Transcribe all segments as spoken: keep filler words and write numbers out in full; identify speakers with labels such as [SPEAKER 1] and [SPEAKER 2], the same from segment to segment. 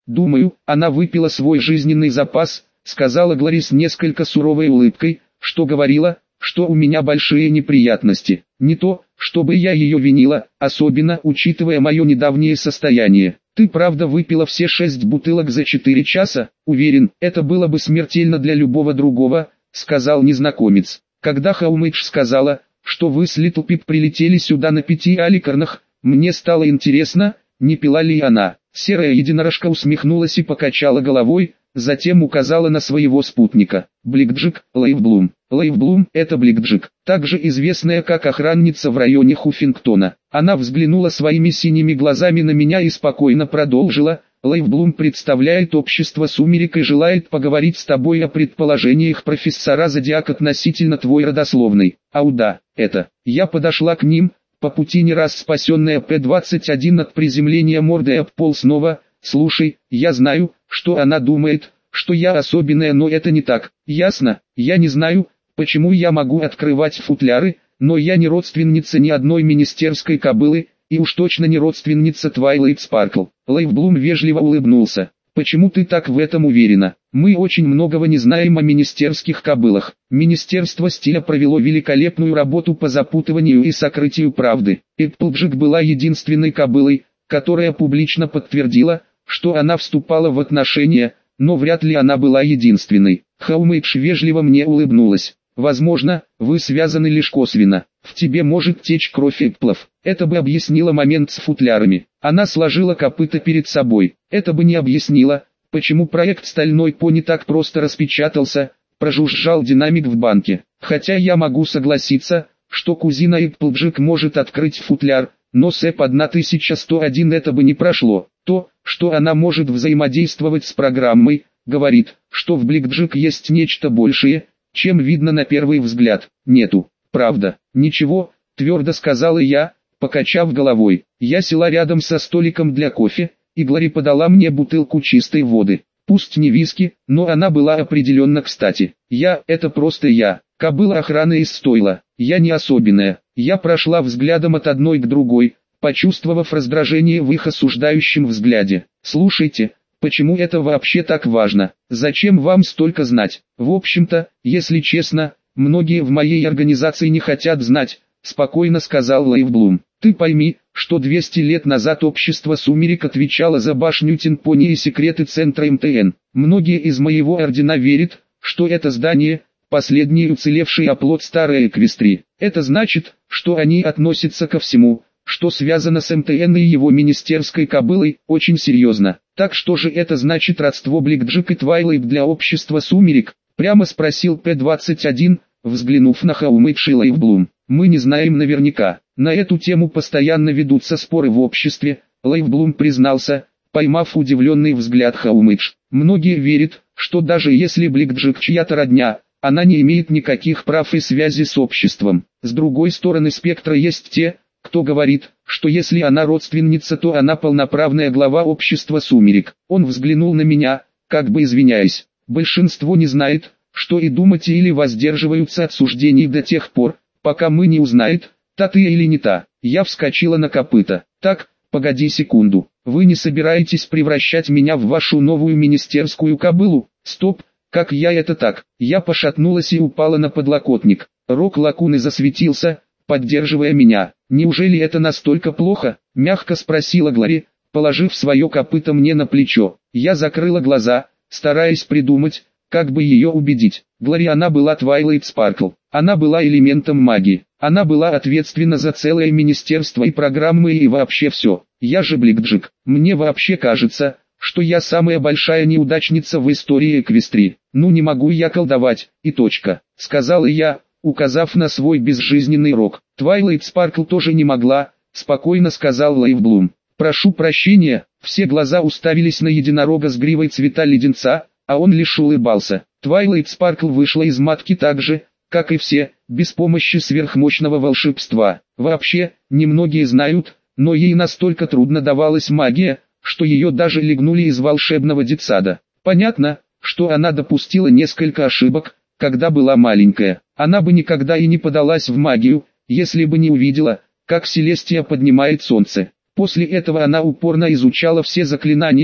[SPEAKER 1] Думаю, она выпила свой жизненный запас, сказала Глори с несколько суровой улыбкой, что говорила, что у меня большие неприятности. Не то, чтобы я ее винила, особенно учитывая мое недавнее состояние. Ты правда выпила все шесть бутылок за четыре часа? Уверен, это было бы смертельно для любого другого, сказал незнакомец. Когда Хаумэйдж сказала, что вы с Литл Пип прилетели сюда на пяти аликарнах, мне стало интересно, не пила ли она. Серая единорожка усмехнулась и покачала головой, затем указала на своего спутника. Бликджик, Лейвблум. Лейвблум – это Бликджик, также известная как охранница в районе Хуффингтона. Она взглянула своими синими глазами на меня и спокойно продолжила. Лейвблум представляет общество сумерек и желает поговорить с тобой о предположениях профессора Зодиак относительно твоей родословной. Ау да, это. Я подошла к ним, по пути не раз спасенная П двадцать один от приземления мордой об пол снова. Слушай, я знаю, что она думает, что я особенная, но это не так. Ясно? Я не знаю, почему я могу открывать футляры, но я не родственница ни одной министерской кобылы, и уж точно не родственница Твайлайт Спаркл. Лейвблум вежливо улыбнулся. Почему ты так в этом уверена? Мы очень многого не знаем о министерских кобылах. Министерство стиля провело великолепную работу по запутыванию и сокрытию правды. Эпплджек была единственной кобылой, которая публично подтвердила, что она вступала в отношения, но вряд ли она была единственной. Хаумэйдж вежливо мне улыбнулась. Возможно, вы связаны лишь косвенно. В тебе может течь кровь Эпплов. Это бы объяснило момент с футлярами. Она сложила копыта перед собой. Это бы не объяснило, почему проект «Стальной пони» так просто распечатался, прожужжал динамик в банке. Хотя я могу согласиться, что кузина Эпплджек может открыть футляр, но с Эп тысяча сто один это бы не прошло. То, что она может взаимодействовать с программой, говорит, что в Бликджик есть нечто большее, чем видно на первый взгляд. Нету. Правда. Ничего, твердо сказала я, покачав головой. Я села рядом со столиком для кофе, и Глори подала мне бутылку чистой воды. Пусть не виски, но она была определенно кстати. Я, это просто я. Кобыла охраны из стойла. Я не особенная. Я прошла взглядом от одной к другой, почувствовав раздражение в их осуждающем взгляде. Слушайте, почему это вообще так важно? Зачем вам столько знать? В общем-то, если честно, многие в моей организации не хотят знать, спокойно сказал Лейвблум. Ты пойми, что двести лет назад общество сумерек отвечало за башню Тинпони и секреты центра эм тэ эн. Многие из моего ордена верят, что это здание – последний уцелевший оплот старой Эквестрии. Это значит, что они относятся ко всему, что связано с эм тэ эн и его министерской кобылой, очень серьезно. Так что же это значит родство Бликджик и Твайлайт для общества сумерек? Прямо спросил П двадцать один, взглянув на Хаумэйдж и Лейвблум. Мы не знаем наверняка. На эту тему постоянно ведутся споры в обществе, Лейвблум признался, поймав удивленный взгляд Хаумэйдж. Многие верят, что даже если Бликджик чья-то родня, она не имеет никаких прав и связи с обществом. С другой стороны спектра есть те, кто говорит, что если она родственница, то она полноправная глава общества сумерек. Он взглянул на меня, как бы извиняясь. Большинство не знает, что и думать или воздерживаются от суждений до тех пор, пока мы не узнает, та ты или не та. Я вскочила на копыта. Так, погоди секунду. Вы не собираетесь превращать меня в вашу новую министерскую кобылу? Стоп, как я это так? Я пошатнулась и упала на подлокотник. Рог лакуны засветился, поддерживая меня. Неужели это настолько плохо? Мягко спросила Глори, положив свое копыто мне на плечо. Я закрыла глаза, стараясь придумать, как бы ее убедить. Глори, она была Твайлайт Спаркл. Она была элементом магии. Она была ответственна за целое министерство и программы и вообще все. Я же Бликджик. Мне вообще кажется, что я самая большая неудачница в истории Эквестрии. Ну не могу я колдовать, и точка. Сказала я, указав на свой безжизненный рог. Твайлайт Спаркл тоже не могла, спокойно сказал Лейвблум. Прошу прощения, все глаза уставились на единорога с гривой цвета леденца, а он лишь улыбался. Твайлайт Спаркл вышла из матки так же, как и все, без помощи сверхмощного волшебства. Вообще, немногие знают, но ей настолько трудно давалась магия, что ее даже легнули из волшебного детсада. Понятно, что она допустила несколько ошибок, когда была маленькая. Она бы никогда и не подалась в магию, если бы не увидела, как Селестия поднимает солнце. После этого она упорно изучала все заклинания,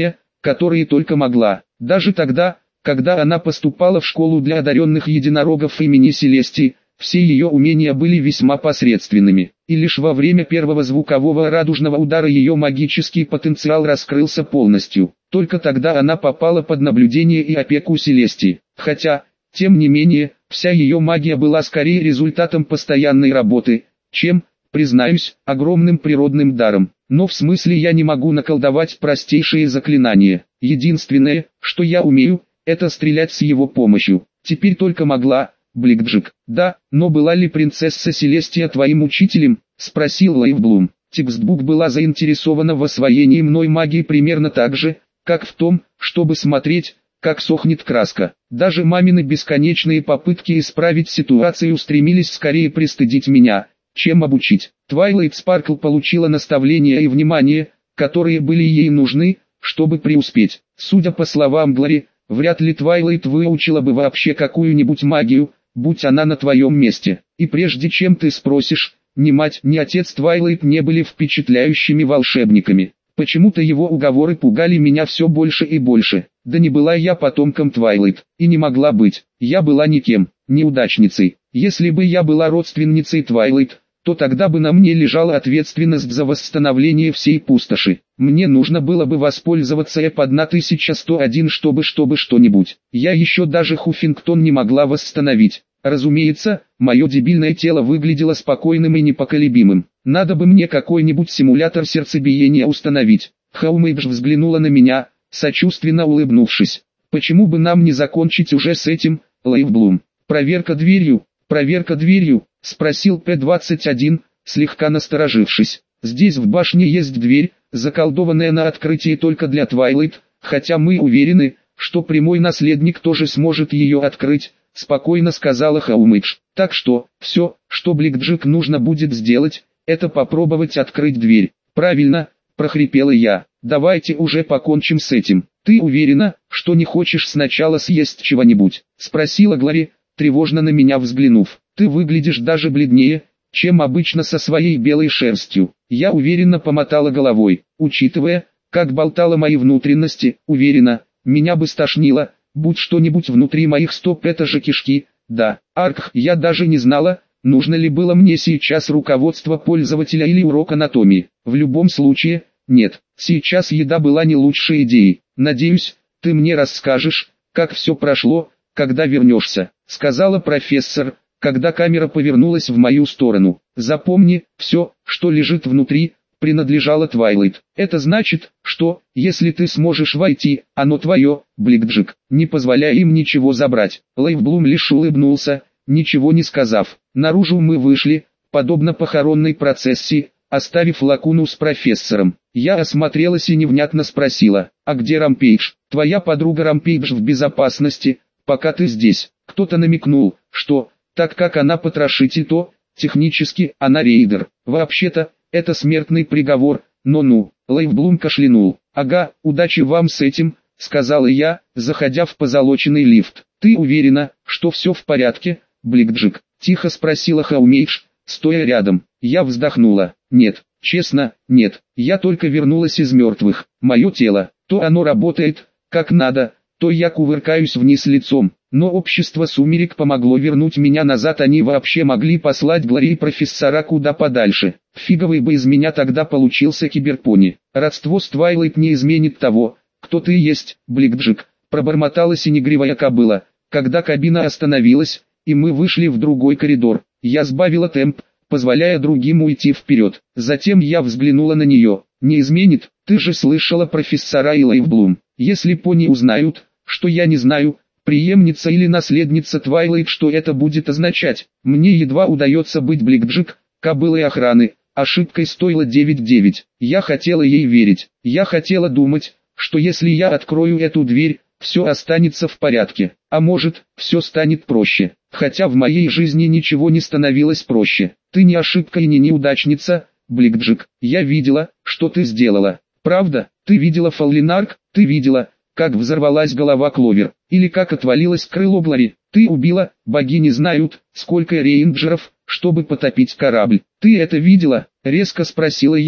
[SPEAKER 1] которые только могла. Даже тогда, когда она поступала в школу для одаренных единорогов имени Селестии, все ее умения были весьма посредственными, и лишь во время первого звукового радужного удара ее магический потенциал раскрылся полностью. Только тогда она попала под наблюдение и опеку Селестии. Хотя, тем не менее, вся ее магия была скорее результатом постоянной работы, чем, признаюсь, огромным природным даром. Но в смысле я не могу наколдовать простейшие заклинания. Единственное, что я умею, это стрелять с его помощью. Теперь только могла, Бликджик. Да, но была ли принцесса Селестия твоим учителем? Спросил Лейвблум. Текстбук была заинтересована в освоении мной магии примерно так же, как в том, чтобы смотреть, как сохнет краска. Даже мамины бесконечные попытки исправить ситуацию стремились скорее пристыдить меня, чем обучить. Твайлайт Спаркл получила наставления и внимание, которые были ей нужны, чтобы преуспеть. Судя по словам Глори, вряд ли Твайлайт выучила бы вообще какую-нибудь магию, будь она на твоем месте. И прежде чем ты спросишь, ни мать, ни отец Твайлайт не были впечатляющими волшебниками. Почему-то его уговоры пугали меня все больше и больше. Да не была я потомком Твайлайт, и не могла быть. Я была никем, неудачницей. Если бы я была родственницей Твайлайт, то тогда бы на мне лежала ответственность за восстановление всей пустоши. Мне нужно было бы воспользоваться эп тысяча сто один, чтобы чтобы что-нибудь. Я еще даже Хуффингтон не могла восстановить. Разумеется, мое дебильное тело выглядело спокойным и непоколебимым. Надо бы мне какой-нибудь симулятор сердцебиения установить. Хаумейдж взглянула на меня, сочувственно улыбнувшись. Почему бы нам не закончить уже с этим, Лейвблум? Проверка дверью, проверка дверью. Спросил П двадцать один, слегка насторожившись. Здесь в башне есть дверь, заколдованная на открытие только для Твайлайт, хотя мы уверены, что прямой наследник тоже сможет ее открыть, спокойно сказала Хаумидж. Так что, все, что Бликджик нужно будет сделать, это попробовать открыть дверь. Правильно, прохрипела я. Давайте уже покончим с этим. Ты уверена, что не хочешь сначала съесть чего-нибудь? Спросила Глори, тревожно на меня взглянув. Ты выглядишь даже бледнее, чем обычно со своей белой шерстью. Я уверенно помотала головой, учитывая, как болтала мои внутренности, уверена, меня бы стошнило, будь что-нибудь внутри моих стоп, это же кишки. Да, Арк, я даже не знала, нужно ли было мне сейчас руководство пользователя или урок анатомии. В любом случае, нет, сейчас еда была не лучшей идеей. Надеюсь, ты мне расскажешь, как все прошло, когда вернешься, сказала профессор, когда камера повернулась в мою сторону. Запомни, все, что лежит внутри, принадлежало Твайлайт. Это значит, что, если ты сможешь войти, оно твое, Бликджик. Не позволяй им ничего забрать. Лейвблум лишь улыбнулся, ничего не сказав. Наружу мы вышли, подобно похоронной процессии, оставив Лакуну с профессором. Я осмотрелась и невнятно спросила, а где Рампейдж? Твоя подруга Рампейдж в безопасности, пока ты здесь. Кто-то намекнул, что, так как она потрошитель, то, технически, она рейдер. Вообще-то, это смертный приговор, но ну, Лейвблум кашлянул. Ага, удачи вам с этим, сказала я, заходя в позолоченный лифт. Ты уверена, что все в порядке, Бликджик? Тихо спросила Хаумейдж, стоя рядом. Я вздохнула. Нет, честно, нет. Я только вернулась из мертвых. Мое тело, то оно работает, как надо, то я кувыркаюсь вниз лицом. Но общество сумерек помогло вернуть меня назад, они вообще могли послать Глори и профессора куда подальше. Фиговый бы из меня тогда получился киберпони. Родство с Твайлайт не изменит того, кто ты есть, Бликджик, пробормотала синегривая кобыла, когда кабина остановилась, и мы вышли в другой коридор. Я сбавила темп, позволяя другим уйти вперед. Затем я взглянула на нее. Не изменит, ты же слышала профессора и Лейвблум. Если пони узнают, что я не знаю, преемница или наследница Твайлайт, что это будет означать? Мне едва удается быть Бликджик, кобылой охраны. Ошибкой стоило девять девять. Я хотела ей верить. Я хотела думать, что если я открою эту дверь, все останется в порядке. А может, все станет проще. Хотя в моей жизни ничего не становилось проще. Ты не ошибка и не неудачница, Бликджик. Я видела, что ты сделала. Правда, ты видела Фаллинарк, ты видела, как взорвалась голова Кловер, или как отвалилось крыло Глори. Ты убила, богини знают, сколько рейнджеров, чтобы потопить корабль. Ты это видела? Резко спросила я,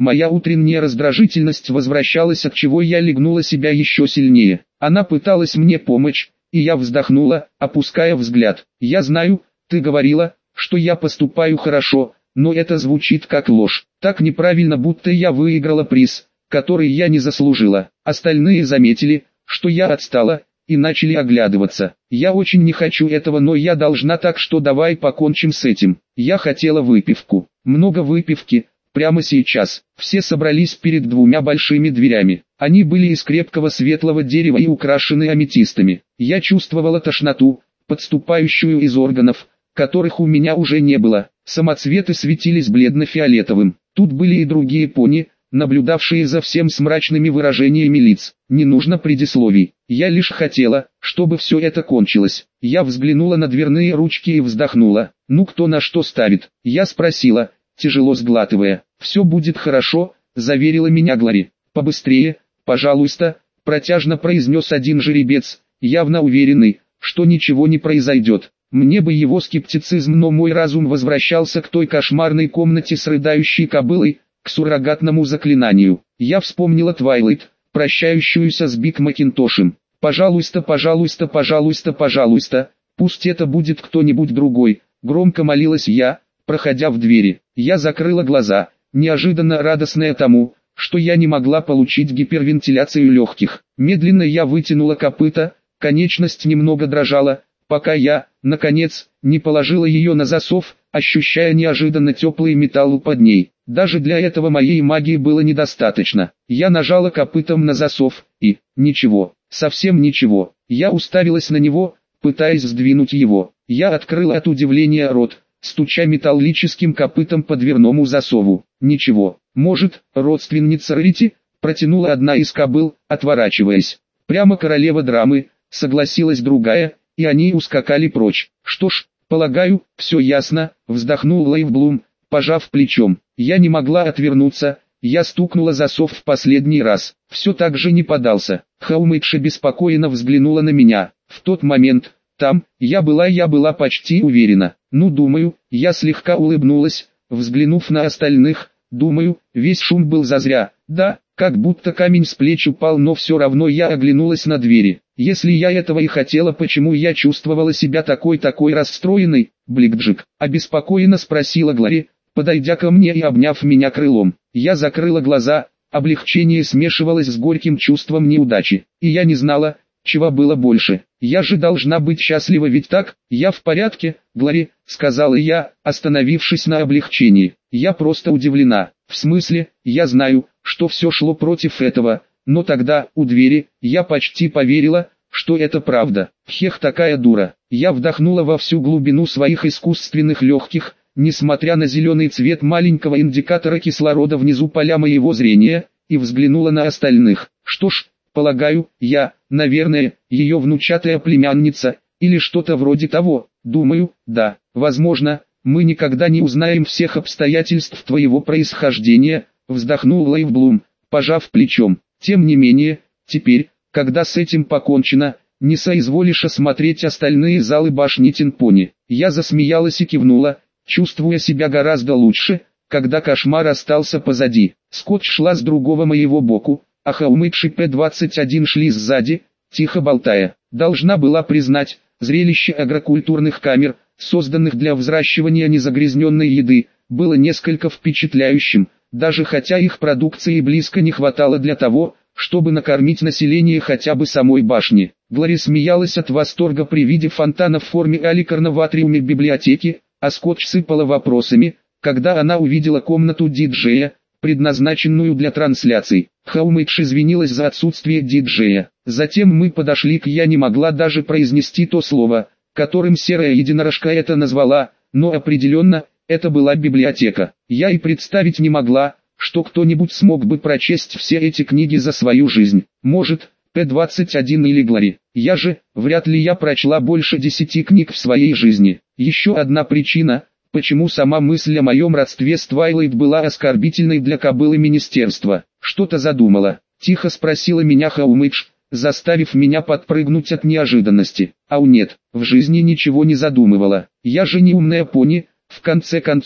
[SPEAKER 1] Моя утренняя раздражительность возвращалась, от чего я легнула себя еще сильнее. Она пыталась мне помочь, и я вздохнула, опуская взгляд. «Я знаю, ты говорила, что я поступаю хорошо, но это звучит как ложь. Так неправильно, будто я выиграла приз, который я не заслужила». Остальные заметили, что я отстала, и начали оглядываться. «Я очень не хочу этого, но я должна, так что давай покончим с этим». Я хотела выпивку. Много выпивки. Прямо сейчас. Все собрались перед двумя большими дверями. Они были из крепкого светлого дерева и украшены аметистами. Я чувствовала тошноту, подступающую из органов, которых у меня уже не было. Самоцветы светились бледно-фиолетовым. Тут были и другие пони, наблюдавшие за всем с мрачными выражениями лиц. Не нужно предисловий. Я лишь хотела, чтобы все это кончилось. Я взглянула на дверные ручки и вздохнула. «Ну кто на что ставит?» Я спросила, тяжело сглатывая. «Все будет хорошо», — заверила меня Глори. «Побыстрее, пожалуйста», — протяжно произнес один жеребец, явно уверенный, что ничего не произойдет. Мне бы его скептицизм, но мой разум возвращался к той кошмарной комнате с рыдающей кобылой, к суррогатному заклинанию. Я вспомнила Твайлайт, прощающуюся с Биг Макинтошем. «Пожалуйста, пожалуйста, пожалуйста, пожалуйста, пусть это будет кто-нибудь другой», — громко молилась я, проходя в двери. Я закрыла глаза, неожиданно радостная тому, что я не могла получить гипервентиляцию легких. Медленно я вытянула копыта, конечность немного дрожала, пока я, наконец, не положила ее на засов, ощущая неожиданно теплый металл под ней. Даже для этого моей магии было недостаточно. Я нажала копытом на засов, и, ничего, совсем ничего. Я уставилась на него, пытаясь сдвинуть его. Я открыла от удивления рот, стуча металлическим копытом по дверному засову. Ничего. «Может, родственница Рити?» — протянула одна из кобыл, отворачиваясь. «Прямо королева драмы», — согласилась другая, и они ускакали прочь. «Что ж, полагаю, все ясно», — вздохнул Лейвблум, пожав плечом. Я не могла отвернуться, я стукнула засов в последний раз. Все так же не подался. Хаумэйдша беспокойно взглянула на меня. В тот момент, там, я была я была почти уверена. Ну, думаю, я слегка улыбнулась, взглянув на остальных. Думаю, весь шум был зазря. Да, как будто камень с плеч упал, но все равно я оглянулась на двери. Если я этого и хотела, почему я чувствовала себя такой-такой расстроенной? Бликджик, обеспокоенно спросила Глори, подойдя ко мне и обняв меня крылом. Я закрыла глаза, облегчение смешивалось с горьким чувством неудачи, и я не знала, чего было больше. Я же должна быть счастлива, ведь так? Я в порядке, Глори, сказала я, остановившись на облегчении. Я просто удивлена. В смысле, я знаю, что все шло против этого, но тогда, у двери, я почти поверила, что это правда. Хех, такая дура. Я вдохнула во всю глубину своих искусственных легких, несмотря на зеленый цвет маленького индикатора кислорода внизу поля моего зрения, и взглянула на остальных. Что ж, полагаю, я, наверное, ее внучатая племянница, или что-то вроде того. Думаю, да, возможно, мы никогда не узнаем всех обстоятельств твоего происхождения, вздохнул Лейвблум, пожав плечом. Тем не менее, теперь, когда с этим покончено, не соизволишь осмотреть остальные залы башни Тинпони. Я засмеялась и кивнула, чувствуя себя гораздо лучше, когда кошмар остался позади. Скотч шла с другого моего боку, а Хаумэйдж и П двадцать один шли сзади, тихо болтая. Должна была признать, зрелище агрокультурных камер, созданных для взращивания незагрязненной еды, было несколько впечатляющим, даже хотя их продукции близко не хватало для того, чтобы накормить население хотя бы самой башни. Глори смеялась от восторга при виде фонтана в форме аликарна в атриуме библиотеки, а Скотч сыпала вопросами, когда она увидела комнату диджея, предназначенную для трансляций. Хаумэйдж извинилась за отсутствие диджея. Затем мы подошли к «я не могла даже произнести то слово», которым серая единорожка это назвала, но определенно, это была библиотека. Я и представить не могла, что кто-нибудь смог бы прочесть все эти книги за свою жизнь. Может, П двадцать один или Глори. Я же, вряд ли я прочла больше десяти книг в своей жизни. Еще одна причина, почему сама мысль о моем родстве с Твайлайт была оскорбительной для кобылы министерства. Что-то задумала. Тихо спросила меня Хаумэйдж, заставив меня подпрыгнуть от неожиданности. Ау нет, в жизни ничего не задумывала. Я же не умная пони, в конце концов,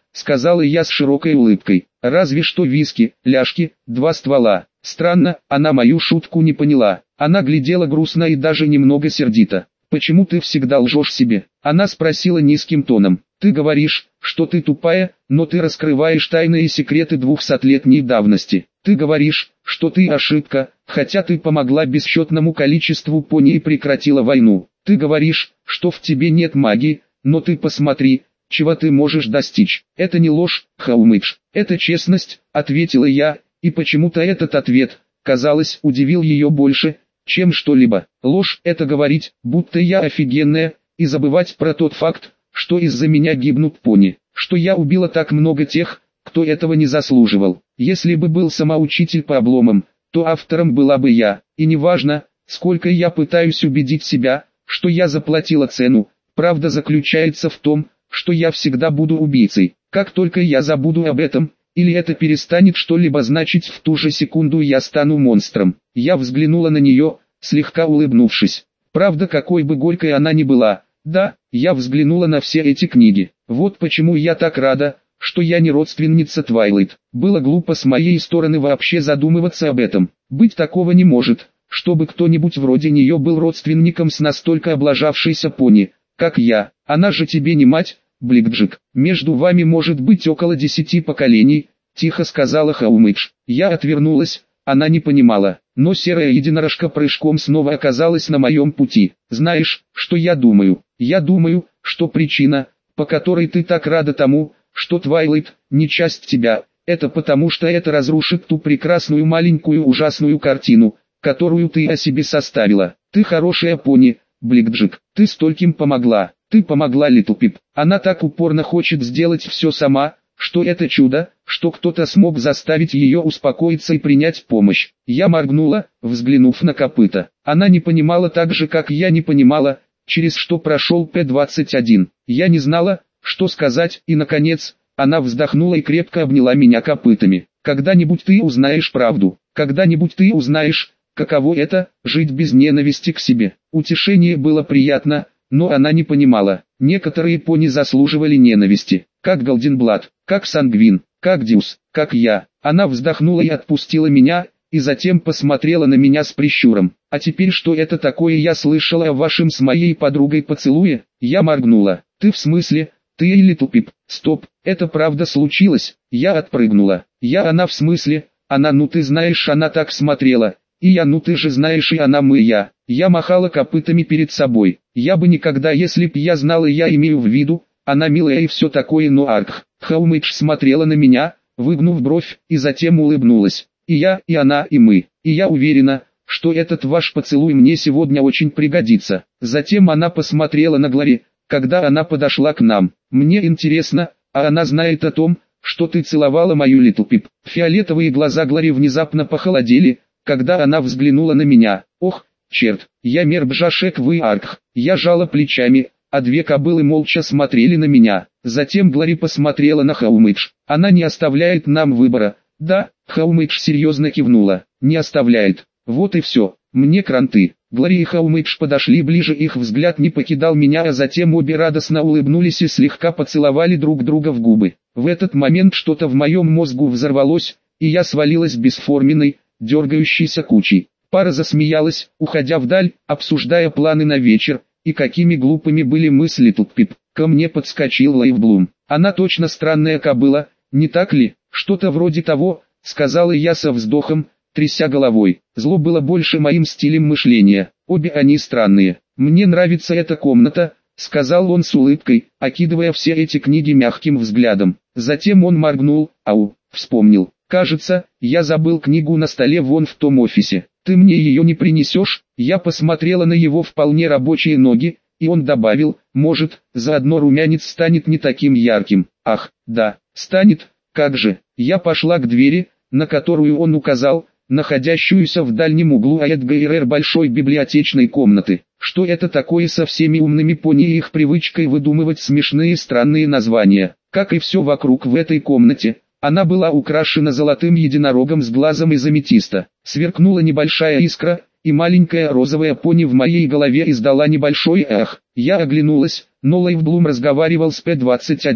[SPEAKER 1] сказала я с широкой улыбкой. Разве что виски, ляжки, два ствола. Странно, она мою шутку не поняла. Она глядела грустно и даже немного сердито. «Почему ты всегда лжешь себе?» Она спросила низким тоном. «Ты говоришь, что ты тупая, но ты раскрываешь тайные секреты двухсотлетней давности. Ты говоришь, что ты ошибка, хотя ты помогла бесчетному количеству пони и прекратила войну. Ты говоришь, что в тебе нет магии, но ты посмотри, чего ты можешь достичь. Это не ложь, Хаумыдж, это честность», — ответила я, и почему-то этот ответ, казалось, удивил ее больше, чем что-либо. Ложь — это говорить, будто я офигенная, и забывать про тот факт, что из-за меня гибнут пони, что я убила так много тех, кто этого не заслуживал. Если бы был самоучитель по обломам, то автором была бы я, и неважно, сколько я пытаюсь убедить себя, что я заплатила цену, правда заключается в том, что я всегда буду убийцей. Как только я забуду об этом, или это перестанет что-либо значить, в ту же секунду я стану монстром. Я взглянула на нее, слегка улыбнувшись. Правда, какой бы горькой она ни была, да, я взглянула на все эти книги. Вот почему я так рада, что я не родственница Твайлайт. Было глупо с моей стороны вообще задумываться об этом. Быть такого не может, чтобы кто-нибудь вроде нее был родственником с настолько облажавшейся пони, как я. Она же тебе не мать, Бликджик. Между вами может быть около десяти поколений, тихо сказала Хаумыдж. Я отвернулась, она не понимала, но серая единорожка прыжком снова оказалась на моем пути. Знаешь, что я думаю? Я думаю, что причина, по которой ты так рада тому, что Твайлайт не часть тебя, это потому что это разрушит ту прекрасную маленькую ужасную картину, которую ты о себе составила. Ты хорошая пони, Бликджик, ты стольким помогла. Ты помогла Литупип. Она так упорно хочет сделать все сама, что это чудо, что кто-то смог заставить ее успокоиться и принять помощь. Я моргнула, взглянув на копыта. Она не понимала так же, как я не понимала, через что прошел П двадцать один. Я не знала, что сказать, и наконец, она вздохнула и крепко обняла меня копытами. Когда-нибудь ты узнаешь правду, когда-нибудь ты узнаешь, каково это, жить без ненависти к себе. Утешение было приятно, но она не понимала. Некоторые пони заслуживали ненависти, как Голденблад, как Сангвин, как Дьюс, как я. Она вздохнула и отпустила меня, и затем посмотрела на меня с прищуром. А теперь что это такое я слышала о вашем с моей подругой поцелуе? Я моргнула. Ты в смысле? Ты или Тупип? Стоп, это правда случилось? Я отпрыгнула. Я она в смысле? Она ну ты знаешь она так смотрела. И я ну ты же знаешь и она мы я. Я махала копытами перед собой. Я бы никогда, если б я знала, я имею в виду, она милая и все такое, но арх. Хаумыдж смотрела на меня, выгнув бровь, и затем улыбнулась. И я, и она, и мы. И я уверена, что этот ваш поцелуй мне сегодня очень пригодится. Затем она посмотрела на Глори, когда она подошла к нам. Мне интересно, а она знает о том, что ты целовала мою Литупип. Фиолетовые глаза Глори внезапно похолодели, когда она взглянула на меня. Ох, черт, я мербжашек вы арх. Я жала плечами, а две кобылы молча смотрели на меня. Затем Глори посмотрела на Хаумыдж. Она не оставляет нам выбора. Да, Хаумыдж серьезно кивнула. Не оставляет. Вот и все. Мне кранты. Глори и Хаумыдж подошли ближе, их взгляд не покидал меня, а затем обе радостно улыбнулись и слегка поцеловали друг друга в губы. В этот момент что-то в моем мозгу взорвалось, и я свалилась бесформенной, дергающейся кучей. Пара засмеялась, уходя вдаль, обсуждая планы на вечер, и какими глупыми были мысли тут Пип. Ко мне подскочил Лайвблум. Она точно странная кобыла, не так ли? Что-то вроде того, сказала я со вздохом, тряся головой. Зло было больше моим стилем мышления. Обе они странные. Мне нравится эта комната, сказал он с улыбкой, окидывая все эти книги мягким взглядом. Затем он моргнул, ау, вспомнил. Кажется, я забыл книгу на столе вон в том офисе. Ты мне ее не принесешь? Я посмотрела на его вполне рабочие ноги, и он добавил, может, заодно румянец станет не таким ярким. Ах, да, станет, как же. Я пошла к двери, на которую он указал, находящуюся в дальнем углу АЭДГРР большой библиотечной комнаты. Что это такое со всеми умными пони и их привычкой выдумывать смешные странные названия? Как и все вокруг в этой комнате, она была украшена золотым единорогом с глазом из аметиста. Сверкнула небольшая искра, и маленькая розовая пони в моей голове издала небольшой эх. Я оглянулась, но Лайвблум разговаривал с П двадцать один,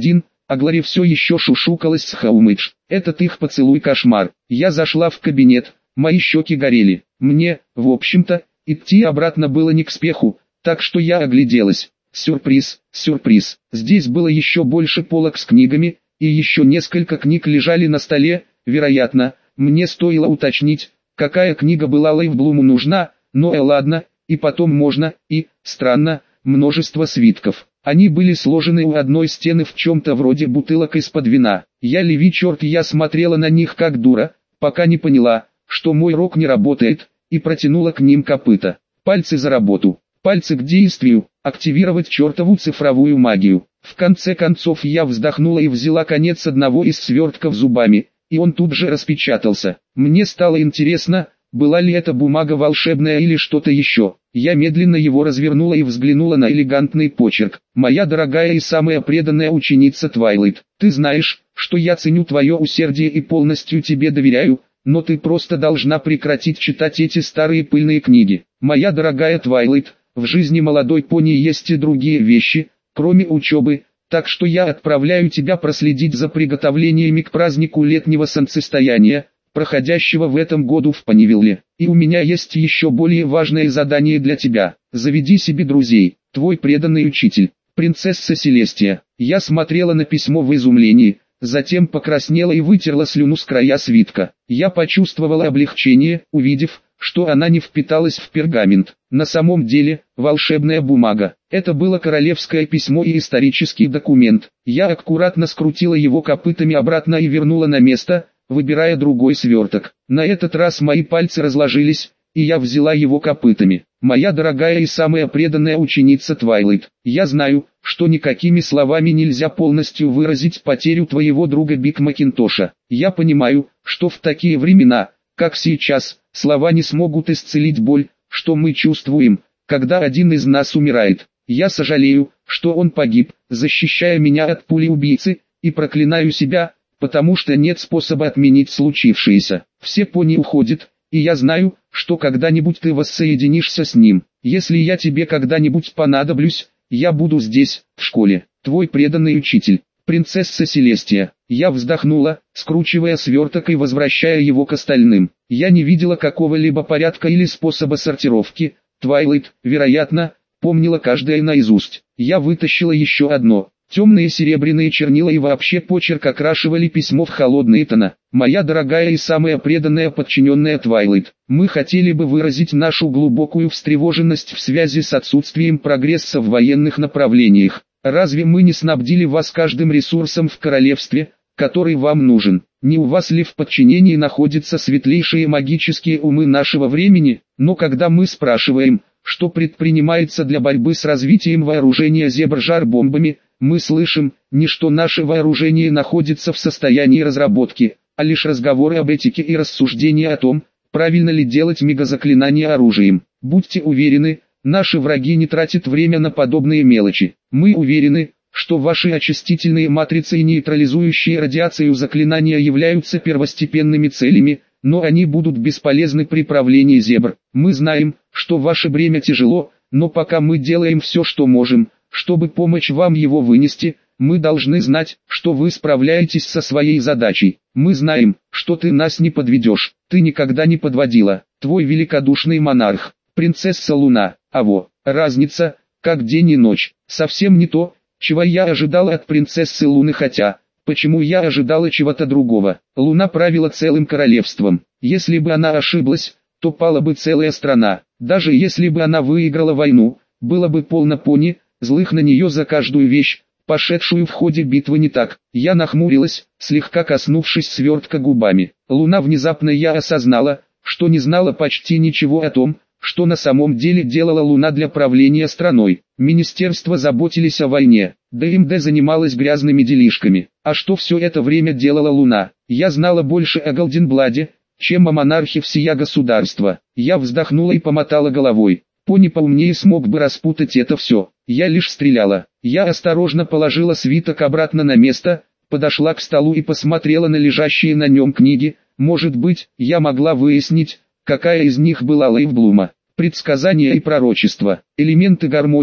[SPEAKER 1] а Глори все еще шушукалась с Хаумидж. Этот их поцелуй кошмар. Я зашла в кабинет, мои щеки горели. Мне, в общем-то, идти обратно было не к спеху, так что я огляделась. Сюрприз, сюрприз. Здесь было еще больше полок с книгами, и еще несколько книг лежали на столе. Вероятно, мне стоило уточнить, какая книга была Лейвблуму нужна, но э ладно, и потом можно, и, странно, множество свитков. Они были сложены у одной стены в чем-то вроде бутылок из-под вина. Я леви черт, я смотрела на них как дура, пока не поняла, что мой рог не работает, и протянула к ним копыта. Пальцы за работу, пальцы к действию, активировать чертову цифровую магию. В конце концов я вздохнула и взяла конец одного из свертков зубами, и он тут же распечатался. Мне стало интересно, была ли эта бумага волшебная или что-то еще. Я медленно его развернула и взглянула на элегантный почерк. «Моя дорогая и самая преданная ученица Твайлайт, ты знаешь, что я ценю твое усердие и полностью тебе доверяю, но ты просто должна прекратить читать эти старые пыльные книги. Моя дорогая Твайлайт, в жизни молодой пони есть и другие вещи, кроме учебы, так что я отправляю тебя проследить за приготовлениями к празднику летнего солнцестояния, проходящего в этом году в Панивилле. И у меня есть еще более важное задание для тебя. Заведи себе друзей, твой преданный учитель, принцесса Селестия». Я смотрела на письмо в изумлении, затем покраснела и вытерла слюну с края свитка. Я почувствовала облегчение, увидев, что она не впиталась в пергамент. На самом деле, волшебная бумага. Это было королевское письмо и исторический документ. Я аккуратно скрутила его копытами обратно и вернула на место, выбирая другой сверток. На этот раз мои пальцы разложились, и я взяла его копытами. «Моя дорогая и самая преданная ученица Твайлайт, я знаю, что никакими словами нельзя полностью выразить потерю твоего друга Биг Макинтоша. Я понимаю, что в такие времена, как сейчас, слова не смогут исцелить боль, что мы чувствуем, когда один из нас умирает. Я сожалею, что он погиб, защищая меня от пули убийцы, и проклинаю себя, потому что нет способа отменить случившееся. Все пони уходят, и я знаю, что когда-нибудь ты воссоединишься с ним. Если я тебе когда-нибудь понадоблюсь, я буду здесь, в школе. Твой преданный учитель, принцесса Селестия». Я вздохнула, скручивая сверток и возвращая его к остальным. Я не видела какого-либо порядка или способа сортировки. Твайлайт, вероятно, помнила каждое наизусть. Я вытащила еще одно. Темные серебряные чернила и вообще почерк окрашивали письмо в холодные тона. «Моя дорогая и самая преданная подчиненная Твайлайт, мы хотели бы выразить нашу глубокую встревоженность в связи с отсутствием прогресса в военных направлениях. Разве мы не снабдили вас каждым ресурсом в королевстве, который вам нужен? Не у вас ли в подчинении находятся светлейшие магические умы нашего времени? Но когда мы спрашиваем, что предпринимается для борьбы с развитием вооружения зебр-жар-бомбами, мы слышим, не что наше вооружение находится в состоянии разработки, а лишь разговоры об этике и рассуждения о том, правильно ли делать мегазаклинание оружием. Будьте уверены, наши враги не тратят время на подобные мелочи. Мы уверены, что ваши очистительные матрицы и нейтрализующие радиацию заклинания являются первостепенными целями, но они будут бесполезны при правлении зебр. Мы знаем, что ваше бремя тяжело, но пока мы делаем все, что можем, чтобы помочь вам его вынести, мы должны знать, что вы справляетесь со своей задачей. Мы знаем, что ты нас не подведешь, ты никогда не подводила. Твой великодушный монарх, принцесса Луна. А во, разница, как день и ночь, совсем не то, чего я ожидала от принцессы Луны, хотя, почему я ожидала чего-то другого. Луна правила целым королевством. Если бы она ошиблась, то пала бы целая страна. Даже если бы она выиграла войну, было бы полно пони, злых на нее за каждую вещь, пошедшую в ходе битвы не так. Я нахмурилась, слегка коснувшись свертка губами. Луна внезапно я осознала, что не знала почти ничего о том, что на самом деле делала Луна для правления страной. Министерства заботились о войне, ДМД занималась грязными делишками. А что все это время делала Луна? Я знала больше о Голденбладе, чем о монархе всея государства. Я вздохнула и помотала головой. Пони поумнее смог бы распутать это все. Я лишь стреляла. Я осторожно положила свиток обратно на место, подошла к столу и посмотрела на лежащие на нем книги. Может быть, я могла выяснить, какая из них была Лейвблума. Предсказания и пророчества, элементы гармонии,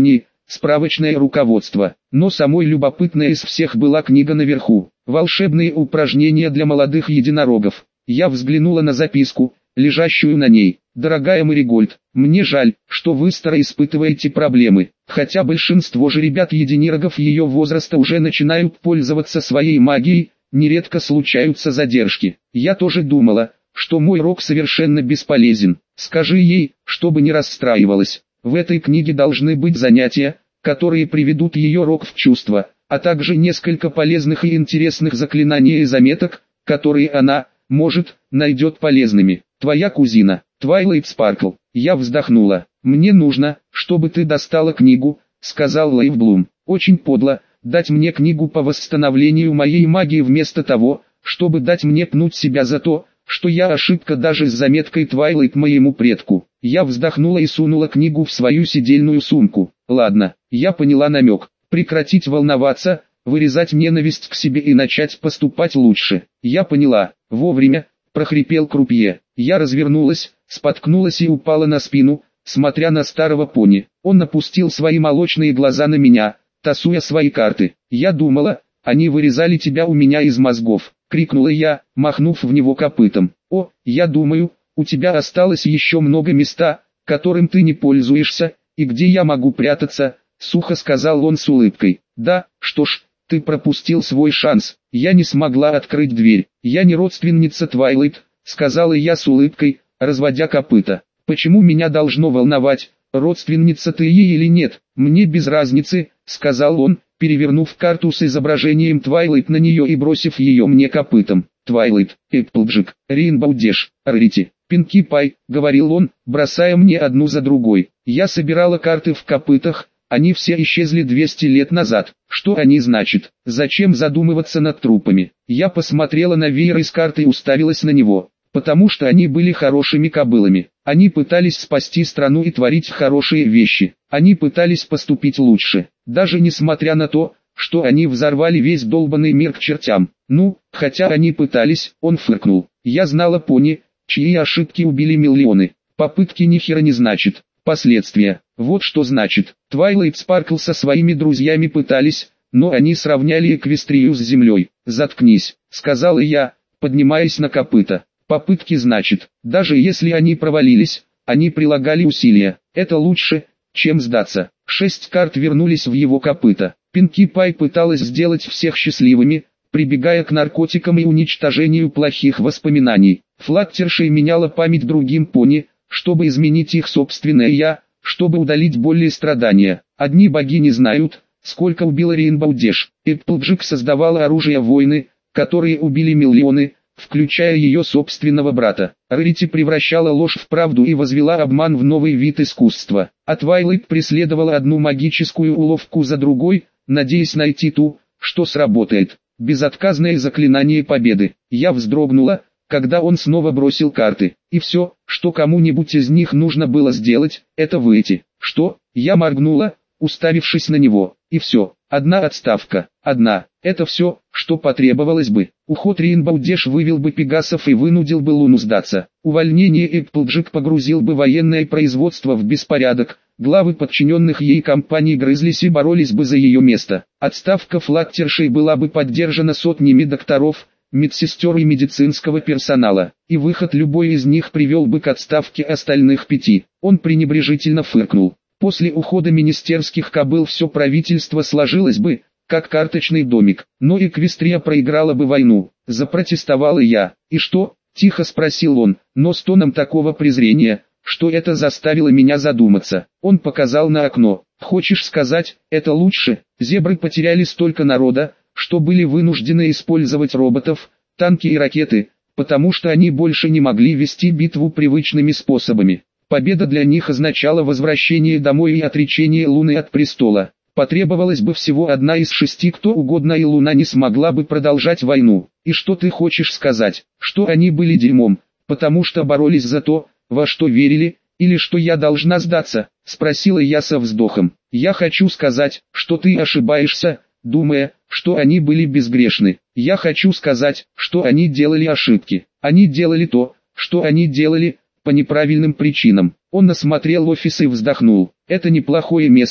[SPEAKER 1] справочное руководство. Но самой любопытной из всех была книга наверху. Волшебные упражнения для молодых единорогов. Я взглянула на записку, лежащую на ней. «Дорогая Маригольд, мне жаль, что вы старо испытываете проблемы, хотя большинство же ребят-единорогов ее возраста уже начинают пользоваться своей магией, нередко случаются задержки. Я тоже думала, что мой рог совершенно бесполезен. Скажи ей, чтобы не расстраивалась. В этой книге должны быть занятия, которые приведут ее рог в чувство, а также несколько полезных и интересных заклинаний и заметок, которые она, может, найдет полезными. Твоя кузина, Твайлайт Спаркл». Я вздохнула. «Мне нужно, чтобы ты достала книгу», — сказал Лейвблум. «Очень подло, дать мне книгу по восстановлению моей магии вместо того, чтобы дать мне пнуть себя за то, что я ошибка даже с заметкой Твайлайт моему предку». Я вздохнула и сунула книгу в свою сидельную сумку. «Ладно, я поняла намек. Прекратить волноваться, вырезать ненависть к себе и начать поступать лучше». «Я поняла, вовремя», — прохрипел крупье. Я развернулась, споткнулась и упала на спину, смотря на старого пони. Он напустил свои молочные глаза на меня, тасуя свои карты. «Я думала, они вырезали тебя у меня из мозгов», — крикнула я, махнув в него копытом. «О, я думаю, у тебя осталось еще много места, которым ты не пользуешься, и где я могу прятаться», — сухо сказал он с улыбкой. «Да, что ж, ты пропустил свой шанс». Я не смогла открыть дверь. «Я не родственница Твайлайт», — сказала я с улыбкой, разводя копыта. «Почему меня должно волновать, родственница ты ей или нет? Мне без разницы», — сказал он, перевернув карту с изображением Твайлайт на нее и бросив ее мне копытом. «Твайлайт, Эпплджек, Рейнбоу Дэш, Рарити, Пинки Пай», — говорил он, бросая мне одну за другой. Я собирала карты в копытах, они все исчезли двести лет назад. Что они значат? Зачем задумываться над трупами? Я посмотрела на веер из карты и уставилась на него. Потому что они были хорошими кобылами. Они пытались спасти страну и творить хорошие вещи. Они пытались поступить лучше. Даже несмотря на то, что они взорвали весь долбанный мир к чертям. Ну, хотя они пытались, он фыркнул. Я знала пони, чьи ошибки убили миллионы. Попытки ни хера не значит. Последствия. Вот что значит. Твайлайт Спаркл со своими друзьями пытались, но они сравняли Эквестрию с землей. «Заткнись», — сказала я, поднимаясь на копыта. Попытки значит, даже если они провалились, они прилагали усилия. Это лучше, чем сдаться. Шесть карт вернулись в его копыта. Пинки Пай пыталась сделать всех счастливыми, прибегая к наркотикам и уничтожению плохих воспоминаний. Флаттершей меняла память другим пони, чтобы изменить их собственное «я», чтобы удалить боль и страдания. Одни боги не знают, сколько убила Рейнбоу Дэш. Эпплджек создавала оружие войны, которые убили миллионы, включая ее собственного брата. Рарити превращала ложь в правду и возвела обман в новый вид искусства. А Твайлайт преследовала одну магическую уловку за другой, надеясь найти ту, что сработает. Безотказное заклинание победы. Я вздрогнула, когда он снова бросил карты. И все, что кому-нибудь из них нужно было сделать, это выйти. Что? Я моргнула, уставившись на него. И все. Одна отставка. Одна. Это все, что потребовалось бы. Уход Рейнбоу Дэш вывел бы Пегасов и вынудил бы Луну сдаться. Увольнение Эпплджек погрузил бы военное производство в беспорядок. Главы подчиненных ей компаний грызлись и боролись бы за ее место. Отставка Флаттершей была бы поддержана сотнями докторов, медсестер и медицинского персонала. И выход любой из них привел бы к отставке остальных пяти. Он пренебрежительно фыркнул. После ухода министерских кобыл все правительство сложилось бы, как карточный домик. Но Эквестрия проиграла бы войну. Запротестовала я. «И что?» – тихо спросил он, но с тоном такого презрения, что это заставило меня задуматься. Он показал на окно. «Хочешь сказать, это лучше? Зебры потеряли столько народа, что были вынуждены использовать роботов, танки и ракеты, потому что они больше не могли вести битву привычными способами. Победа для них означала возвращение домой и отречение Луны от престола. Потребовалась бы всего одна из шести кто угодно, и Луна не смогла бы продолжать войну. И что ты хочешь сказать? Что они были дерьмом, потому что боролись за то, во что верили, или что я должна сдаться?» – спросила я со вздохом. «Я хочу сказать, что ты ошибаешься, думая, что они были безгрешны. Я хочу сказать, что они делали ошибки. Они делали то, что они делали, по неправильным причинам». Он осмотрел офис и вздохнул. «Это неплохое место,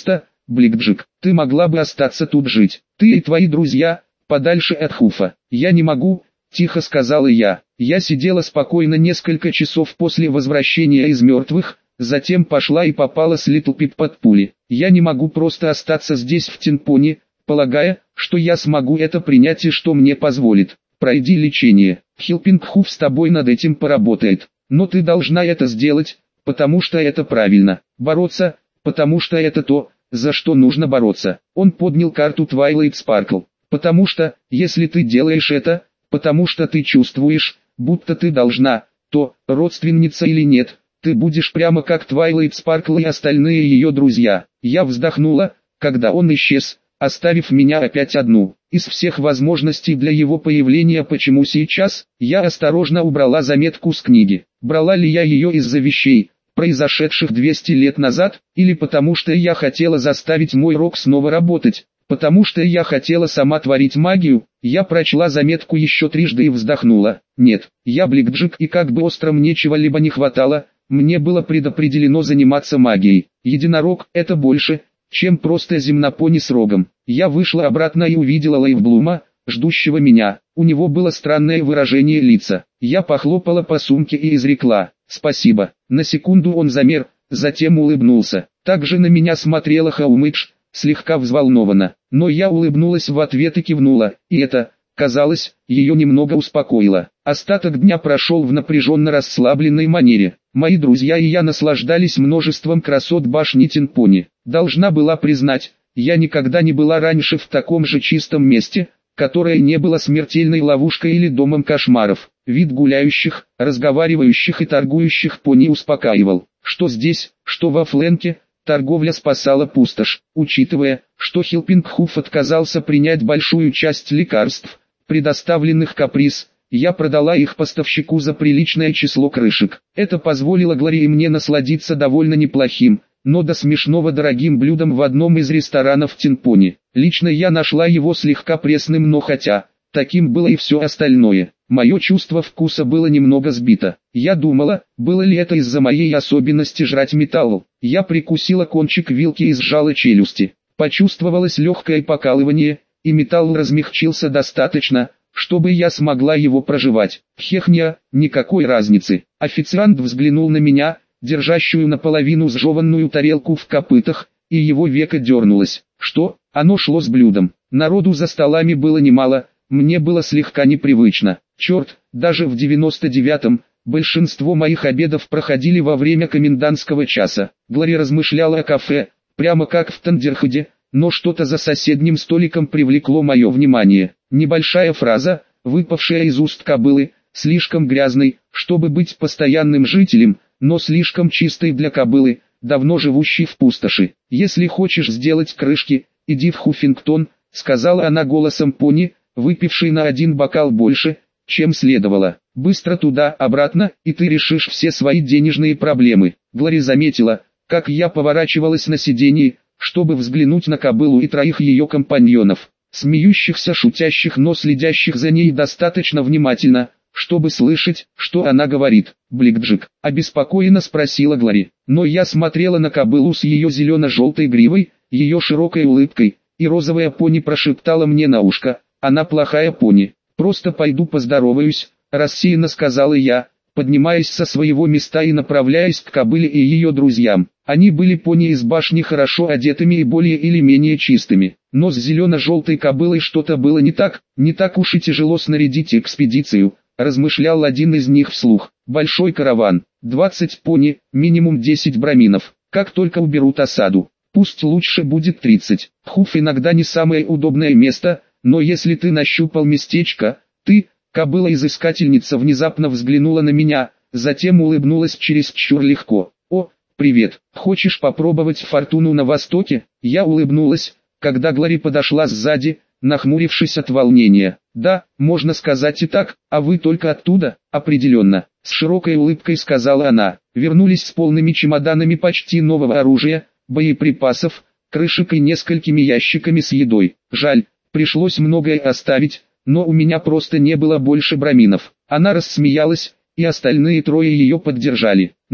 [SPEAKER 1] Бликджик, ты могла бы остаться тут жить. Ты и твои друзья, подальше от Хуфа. Я не могу, тихо сказала я. Я сидела спокойно несколько часов после возвращения из мертвых, затем пошла и попала с Литл Пип под пули. Я не могу просто остаться здесь в Тинпоне, полагая, что я смогу это принять и что мне позволит. Пройди лечение. Хилпинг Хуф с тобой над этим поработает. Но ты должна это сделать, потому что это правильно. Бороться, потому что это то, за что нужно бороться. Он поднял карту Twilight Sparkle. Потому что, если ты делаешь это, потому что ты чувствуешь, будто ты должна, то, родственница или нет, ты будешь прямо как Twilight Sparkle и остальные ее друзья. Я вздохнула, когда он исчез, оставив меня опять одну. Из всех возможностей для его появления почему сейчас, я осторожно убрала заметку с книги. Брала ли я ее из-за вещей, произошедших двести лет назад, или потому что я хотела заставить мой рок снова работать, потому что я хотела сама творить магию. Я прочла заметку еще трижды и вздохнула. Нет, я Бликджик, и как бы остро мне чего-либо не хватало, мне было предопределено заниматься магией. Единорог – это больше, чем просто земнопони с рогом. Я вышла обратно и увидела Лейвблума, ждущего меня. У него было странное выражение лица. Я похлопала по сумке и изрекла: «Спасибо». На секунду он замер, затем улыбнулся. Также на меня смотрела Хаумыдж, слегка взволнованно. Но я улыбнулась в ответ и кивнула, и это, казалось, ее немного успокоило. Остаток дня прошел в напряженно расслабленной манере. Мои друзья и я наслаждались множеством красот башни Тинпони. Должна была признать, я никогда не была раньше в таком же чистом месте, которое не было смертельной ловушкой или домом кошмаров. Вид гуляющих, разговаривающих и торгующих пони успокаивал. Что здесь, что во Фленке, торговля спасала пустошь. Учитывая, что Хилпинг Хуф отказался принять большую часть лекарств, предоставленных Каприз, я продала их поставщику за приличное число крышек. Это позволило Глории и мне насладиться довольно неплохим, но до смешного дорогим блюдом в одном из ресторанов Тинпони. Лично я нашла его слегка пресным, но хотя, таким было и все остальное. Мое чувство вкуса было немного сбито. Я думала, было ли это из-за моей особенности жрать металл. Я прикусила кончик вилки и сжала челюсти. Почувствовалось легкое покалывание, и металл размягчился достаточно, чтобы я смогла его прожевать. Хехня, никакой разницы. Официант взглянул на меня, держащую наполовину сжеванную тарелку в копытах, и его веко дернулось. Что? Оно шло с блюдом. Народу за столами было немало, мне было слегка непривычно. Черт, даже в девяносто девятом, большинство моих обедов проходили во время комендантского часа. Глори размышляла о кафе, прямо как в Тандерхеде, но что-то за соседним столиком привлекло мое внимание. Небольшая фраза, выпавшая из уст кобылы, слишком грязной, чтобы быть постоянным жителем, но слишком чистой для кобылы, давно живущей в пустоши. «Если хочешь сделать крышки, иди в Хуффингтон», — сказала она голосом пони, выпивший на один бокал больше, чем следовало. «Быстро туда-обратно, и ты решишь все свои денежные проблемы». Глори заметила, как я поворачивалась на сиденье, чтобы взглянуть на кобылу и троих ее компаньонов, смеющихся, шутящих, но следящих за ней достаточно внимательно, чтобы слышать, что она говорит. «Бликджик?» — обеспокоенно спросила Глори. Но я смотрела на кобылу с ее зелено-желтой гривой, ее широкой улыбкой, и розовая пони прошептала мне на ушко: «Она плохая пони». «Просто пойду поздороваюсь», — рассеянно сказала я, поднимаясь со своего места и направляясь к кобыле и ее друзьям. Они были пони из башни, хорошо одетыми и более или менее чистыми. Но с зелено-желтой кобылой что-то было не так, не так уж и тяжело снарядить экспедицию, размышлял один из них вслух. Большой караван, двадцать пони, минимум десять браминов. Как только уберут осаду, пусть лучше будет тридцать. Хуф иногда не самое удобное место, но если ты нащупал местечко, ты, кобыла-изыскательница, внезапно взглянула на меня, затем улыбнулась чересчур легко. «О, привет, хочешь попробовать фортуну на Востоке?» Я улыбнулась, когда Глори подошла сзади, нахмурившись от волнения. «Да, можно сказать и так, а вы только оттуда?» «Определенно», — с широкой улыбкой сказала она. «Вернулись с полными чемоданами почти нового оружия, боеприпасов, крышек и несколькими ящиками с едой. Жаль, пришлось многое оставить, но у меня просто не было больше браминов». Она рассмеялась, и остальные трое ее поддержали. «Ну,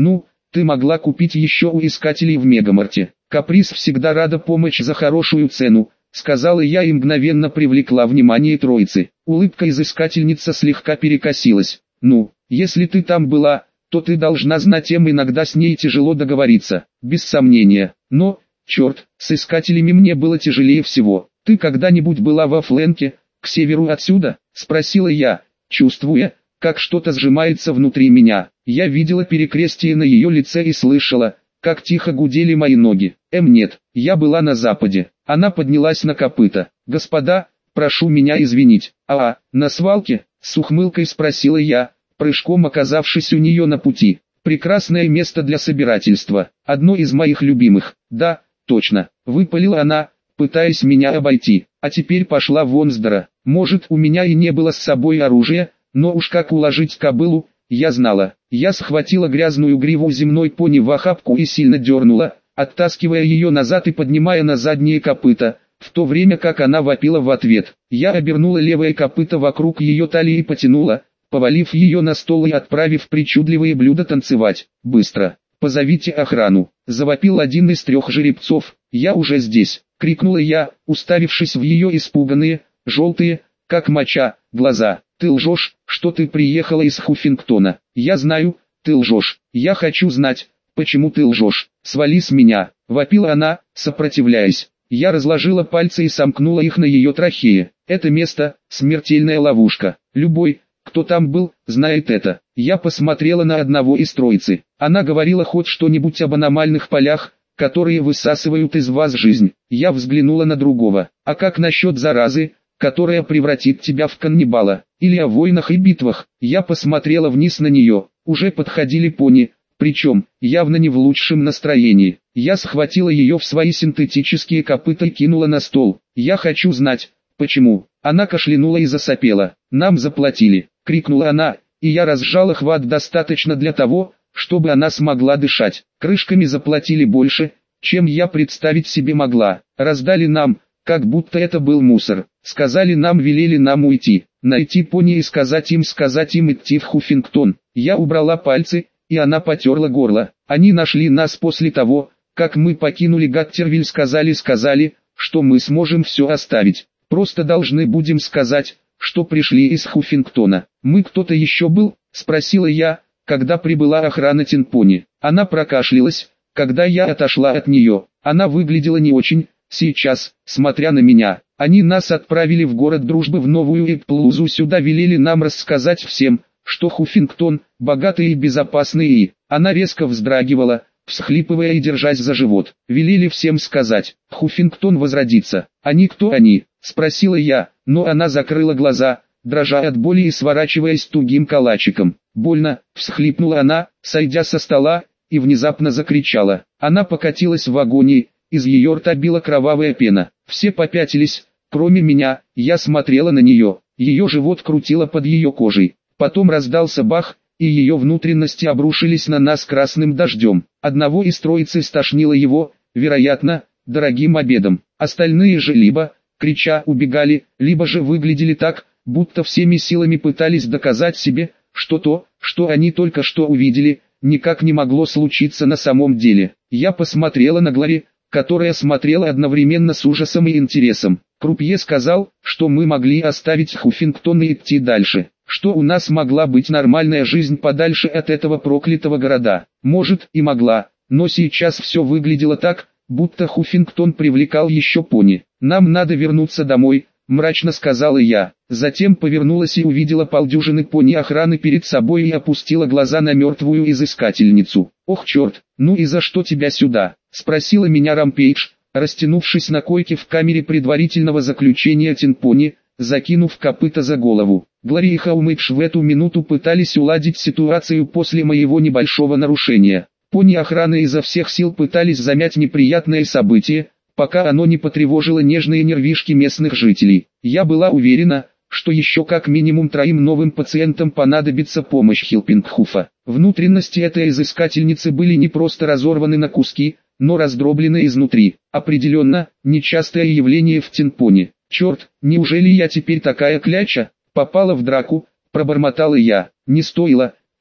[SPEAKER 1] ты могла купить еще у искателей в Мегамарте. Каприз всегда рада помочь за хорошую цену, сказала я и мгновенно привлекла внимание троицы. Улыбка изыскательница слегка перекосилась. Ну, если ты там была, то ты должна знать, им иногда с ней тяжело договориться, без сомнения. Но, черт, с искателями мне было тяжелее всего. Ты когда-нибудь была во Фленке, к северу отсюда? Спросила я, чувствуя, как что-то сжимается внутри меня. Я видела перекрестие на ее лице и слышала, как тихо гудели мои ноги. Эм нет, я была на западе. Она поднялась на копыта. Господа, прошу меня извинить. А, на свалке? С ухмылкой спросила я, прыжком оказавшись у нее на пути. Прекрасное место для собирательства. Одно из моих любимых. Да, точно. Выпалила она, пытаясь меня обойти. А теперь пошла вон с двора. Может, у меня и не было с собой оружия, но уж как уложить кобылу, я знала. Я схватила грязную гриву земной пони в охапку и сильно дернула, оттаскивая ее назад и поднимая на задние копыта, в то время как она вопила в ответ. Я обернула левое копыто вокруг ее талии и потянула, повалив ее на стол и отправив причудливые блюда танцевать. «Быстро! Позовите охрану!» — завопил один из трех жеребцов. «Я уже здесь!» — крикнула я, уставившись в ее испуганные, желтые, как моча, глаза. «Ты лжешь, что ты приехала из Хуффингтона. Я знаю, ты лжешь. Я хочу знать, почему ты лжешь. Свали с меня!» — вопила она, сопротивляясь. Я разложила пальцы и сомкнула их на ее трахее. «Это место — смертельная ловушка. Любой, кто там был, знает это». Я посмотрела на одного из троицы. Она говорила хоть что-нибудь об аномальных полях, которые высасывают из вас жизнь. Я взглянула на другого. «А как насчет заразы, которая превратит тебя в каннибала? Или о войнах и битвах?» Я посмотрела вниз на нее. Уже подходили пони, причем, явно не в лучшем настроении. Я схватила ее в свои синтетические копыта и кинула на стол. «Я хочу знать, почему?» Она кашлянула и засопела. «Нам заплатили!» — крикнула она, и я разжала хват достаточно для того, чтобы она смогла дышать. Крышками заплатили больше, чем я представить себе могла. Раздали нам, как будто это был мусор. Сказали нам, велели нам уйти, найти пони и сказать им, сказать им идти в Хуффингтон. Я убрала пальцы, и она потерла горло. Они нашли нас после того, как мы покинули Гаттервиль, сказали, сказали, что мы сможем все оставить. Просто должны будем сказать, что пришли из Хуффингтона. «Мы кто-то еще был?» — спросила я, когда прибыла охрана Тинпони. Она прокашлялась, когда я отошла от нее. Она выглядела не очень, сейчас, смотря на меня. «Они нас отправили в город Дружбы, в Новую Эпплузу, сюда велели нам рассказать всем, что Хуффингтон, богатый и безопасный и...» Она резко вздрагивала, всхлипывая и держась за живот. «Велели всем сказать, Хуффингтон возродится». «Они кто они?» — спросила я, но она закрыла глаза, дрожа от боли и сворачиваясь тугим калачиком. «Больно», — всхлипнула она, сойдя со стола, и внезапно закричала. Она покатилась в агонии, из ее рта била кровавая пена. Все попятились, кроме меня. Я смотрела на нее, ее живот крутило под ее кожей. Потом раздался бах, и ее внутренности обрушились на нас красным дождем. Одного из троицы стошнило его, вероятно, дорогим обедом. Остальные же либо, крича, убегали, либо же выглядели так, будто всеми силами пытались доказать себе, что то, что они только что увидели, никак не могло случиться на самом деле. Я посмотрела на Глори, которая смотрела одновременно с ужасом и интересом. Крупье сказал, что мы могли оставить Хуффингтон и идти дальше, что у нас могла быть нормальная жизнь подальше от этого проклятого города. Может, и могла, но сейчас все выглядело так, будто Хуффингтон привлекал еще пони. «Нам надо вернуться домой», — мрачно сказала я. Затем повернулась и увидела полдюжины пони охраны перед собой и опустила глаза на мертвую изыскательницу. «Ох черт, ну и за что тебя сюда?» — спросила меня Рампейдж, растянувшись на койке в камере предварительного заключения Тинпони, закинув копыта за голову. Глори и Хаумейдж в эту минуту пытались уладить ситуацию после моего небольшого нарушения. Пони охраны изо всех сил пытались замять неприятное событие, пока оно не потревожило нежные нервишки местных жителей. Я была уверена, что еще как минимум троим новым пациентам понадобится помощь Хилпингхуфа. Внутренности этой изыскательницы были не просто разорваны на куски, но раздроблены изнутри. Определенно, нечастое явление в Тинпони. «Черт, неужели я теперь такая кляча? Попала в драку?» — пробормотала я. «Не стоило», —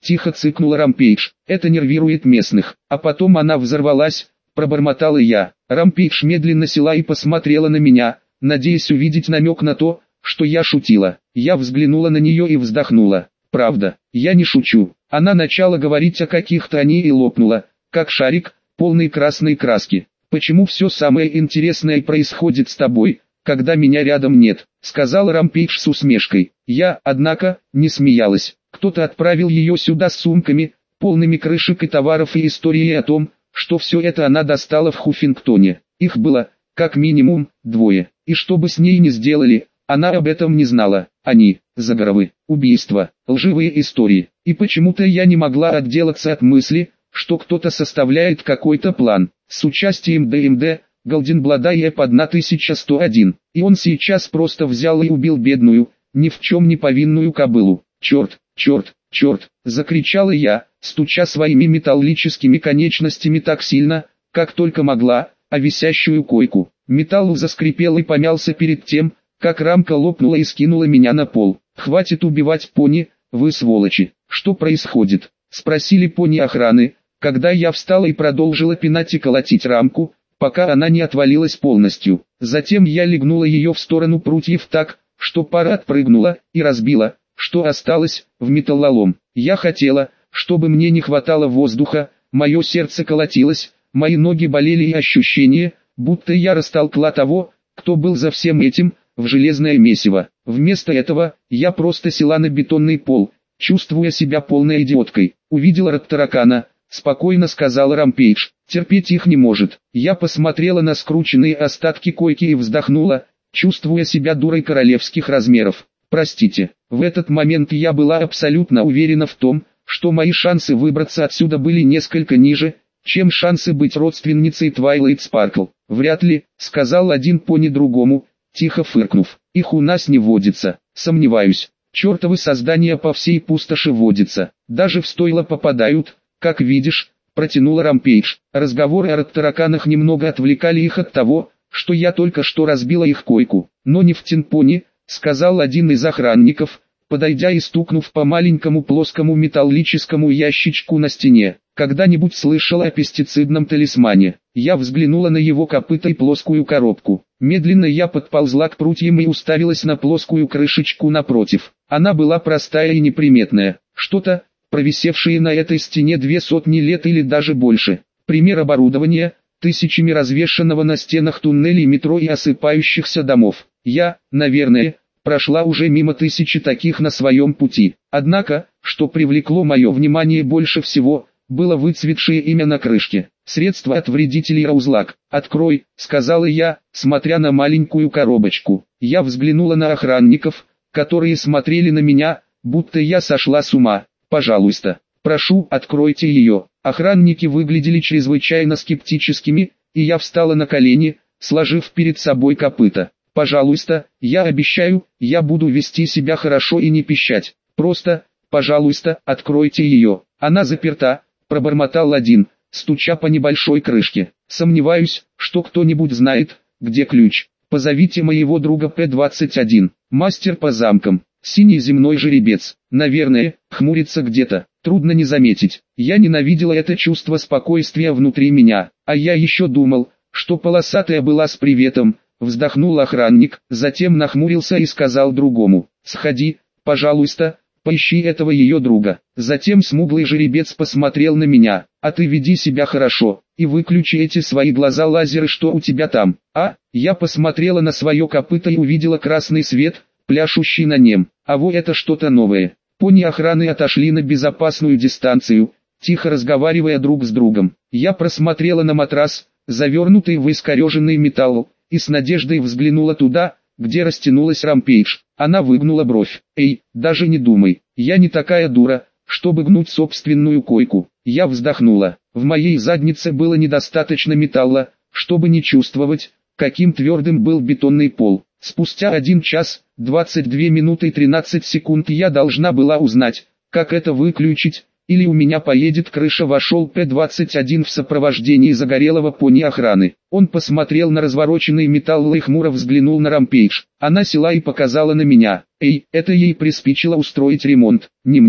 [SPEAKER 1] тихо цыкнула Рампейдж. Это нервирует местных. А потом она взорвалась, пробормотала я. Рампейдж медленно села и посмотрела на меня, надеясь увидеть намек на то, что я шутила. Я взглянула на нее и вздохнула. Правда, я не шучу. Она начала говорить о каких-то они и лопнула, как шарик, полный красной краски. Почему все самое интересное происходит с тобой, когда меня рядом нет, сказала Рампейдж с усмешкой. Я, однако, не смеялась. Кто-то отправил ее сюда с сумками, полными крышек и товаров и историей о том, что все это она достала в Хуффингтоне. Их было, как минимум, двое. И что бы с ней ни сделали, она об этом не знала. Они, заговоры, убийства, лживые истории. И почему-то я не могла отделаться от мысли, что кто-то составляет какой-то план. С участием ДМД, Голденблада и Эп тысяча сто один. И он сейчас просто взял и убил бедную, ни в чем не повинную кобылу. Черт, черт, черт, закричала я, стуча своими металлическими конечностями так сильно, как только могла, о висящую койку. Металл заскрипел и помялся перед тем, как рамка лопнула и скинула меня на пол. «Хватит убивать пони, вы сволочи! Что происходит?» — спросили пони охраны, когда я встала и продолжила пинать и колотить рамку, пока она не отвалилась полностью. Затем я легнула ее в сторону прутьев так, что пара отпрыгнула и разбила, что осталось, в металлолом. Я хотела, чтобы мне не хватало воздуха, мое сердце колотилось, мои ноги болели и ощущение, будто я растолкла того, кто был за всем этим, в железное месиво. Вместо этого, я просто села на бетонный пол, чувствуя себя полной идиоткой. Увидела Рапторакана, спокойно сказала Рампейдж, терпеть их не может. Я посмотрела на скрученные остатки койки и вздохнула, чувствуя себя дурой королевских размеров. Простите, в этот момент я была абсолютно уверена в том, что мои шансы выбраться отсюда были несколько ниже, чем шансы быть родственницей Твайлайт Спаркл. Вряд ли, сказал один пони другому, тихо фыркнув. Их у нас не водится, сомневаюсь. Чертовы создания по всей пустоши водятся, даже в стойло попадают, как видишь, протянула Рампейдж. Разговоры о раптораканах немного отвлекали их от того, что я только что разбила их койку. Но не в Тинпоне, сказал один из охранников, подойдя и стукнув по маленькому плоскому металлическому ящичку на стене. Когда-нибудь слышала о пестицидном талисмане. Я взглянула на его копыта и плоскую коробку. Медленно я подползла к прутьям и уставилась на плоскую крышечку напротив. Она была простая и неприметная. Что-то, провисевшее на этой стене две сотни лет или даже больше. Пример оборудования, тысячами развешанного на стенах туннелей метро и осыпающихся домов. Я, наверное, прошла уже мимо тысячи таких на своем пути. Однако, что привлекло мое внимание больше всего, было выцветшее имя на крышке. Средство от вредителей Раузлак. «Открой», — сказала я, смотря на маленькую коробочку. Я взглянула на охранников, которые смотрели на меня, будто я сошла с ума. «Пожалуйста, прошу, откройте ее». Охранники выглядели чрезвычайно скептическими, и я встала на колени, сложив перед собой копыта. «Пожалуйста, я обещаю, я буду вести себя хорошо и не пищать. Просто, пожалуйста, откройте ее. Она заперта», — пробормотал один, стуча по небольшой крышке. «Сомневаюсь, что кто-нибудь знает, где ключ. Позовите моего друга П двадцать один, мастер по замкам, синий земной жеребец. Наверное, хмурится где-то, трудно не заметить». Я ненавидела это чувство спокойствия внутри меня, а я еще думал, что полосатая была с приветом. Вздохнул охранник, затем нахмурился и сказал другому: «Сходи, пожалуйста, поищи этого ее друга». Затем смуглый жеребец посмотрел на меня: «А ты веди себя хорошо, и выключи эти свои глаза-лазеры, что у тебя там». А, я посмотрела на свое копыто и увидела красный свет, пляшущий на нем. А вот это что-то новое. Пони охраны отошли на безопасную дистанцию, тихо разговаривая друг с другом. Я просмотрела на матрас, завернутый в искореженный металл, и с надеждой взглянула туда, где растянулась Рампейдж. Она выгнула бровь. «Эй, даже не думай, я не такая дура, чтобы гнуть собственную койку». Я вздохнула. В моей заднице было недостаточно металла, чтобы не чувствовать, каким твердым был бетонный пол. Спустя один час, двадцать две минуты и тринадцать секунд я должна была узнать, как это выключить, или у меня поедет крыша. Вошел П двадцать один в сопровождении загорелого пони охраны. Он посмотрел на развороченный металл и хмуро взглянул на Рампейдж. Она села и показала на меня. «Эй, это ей приспичило устроить ремонт, не мне».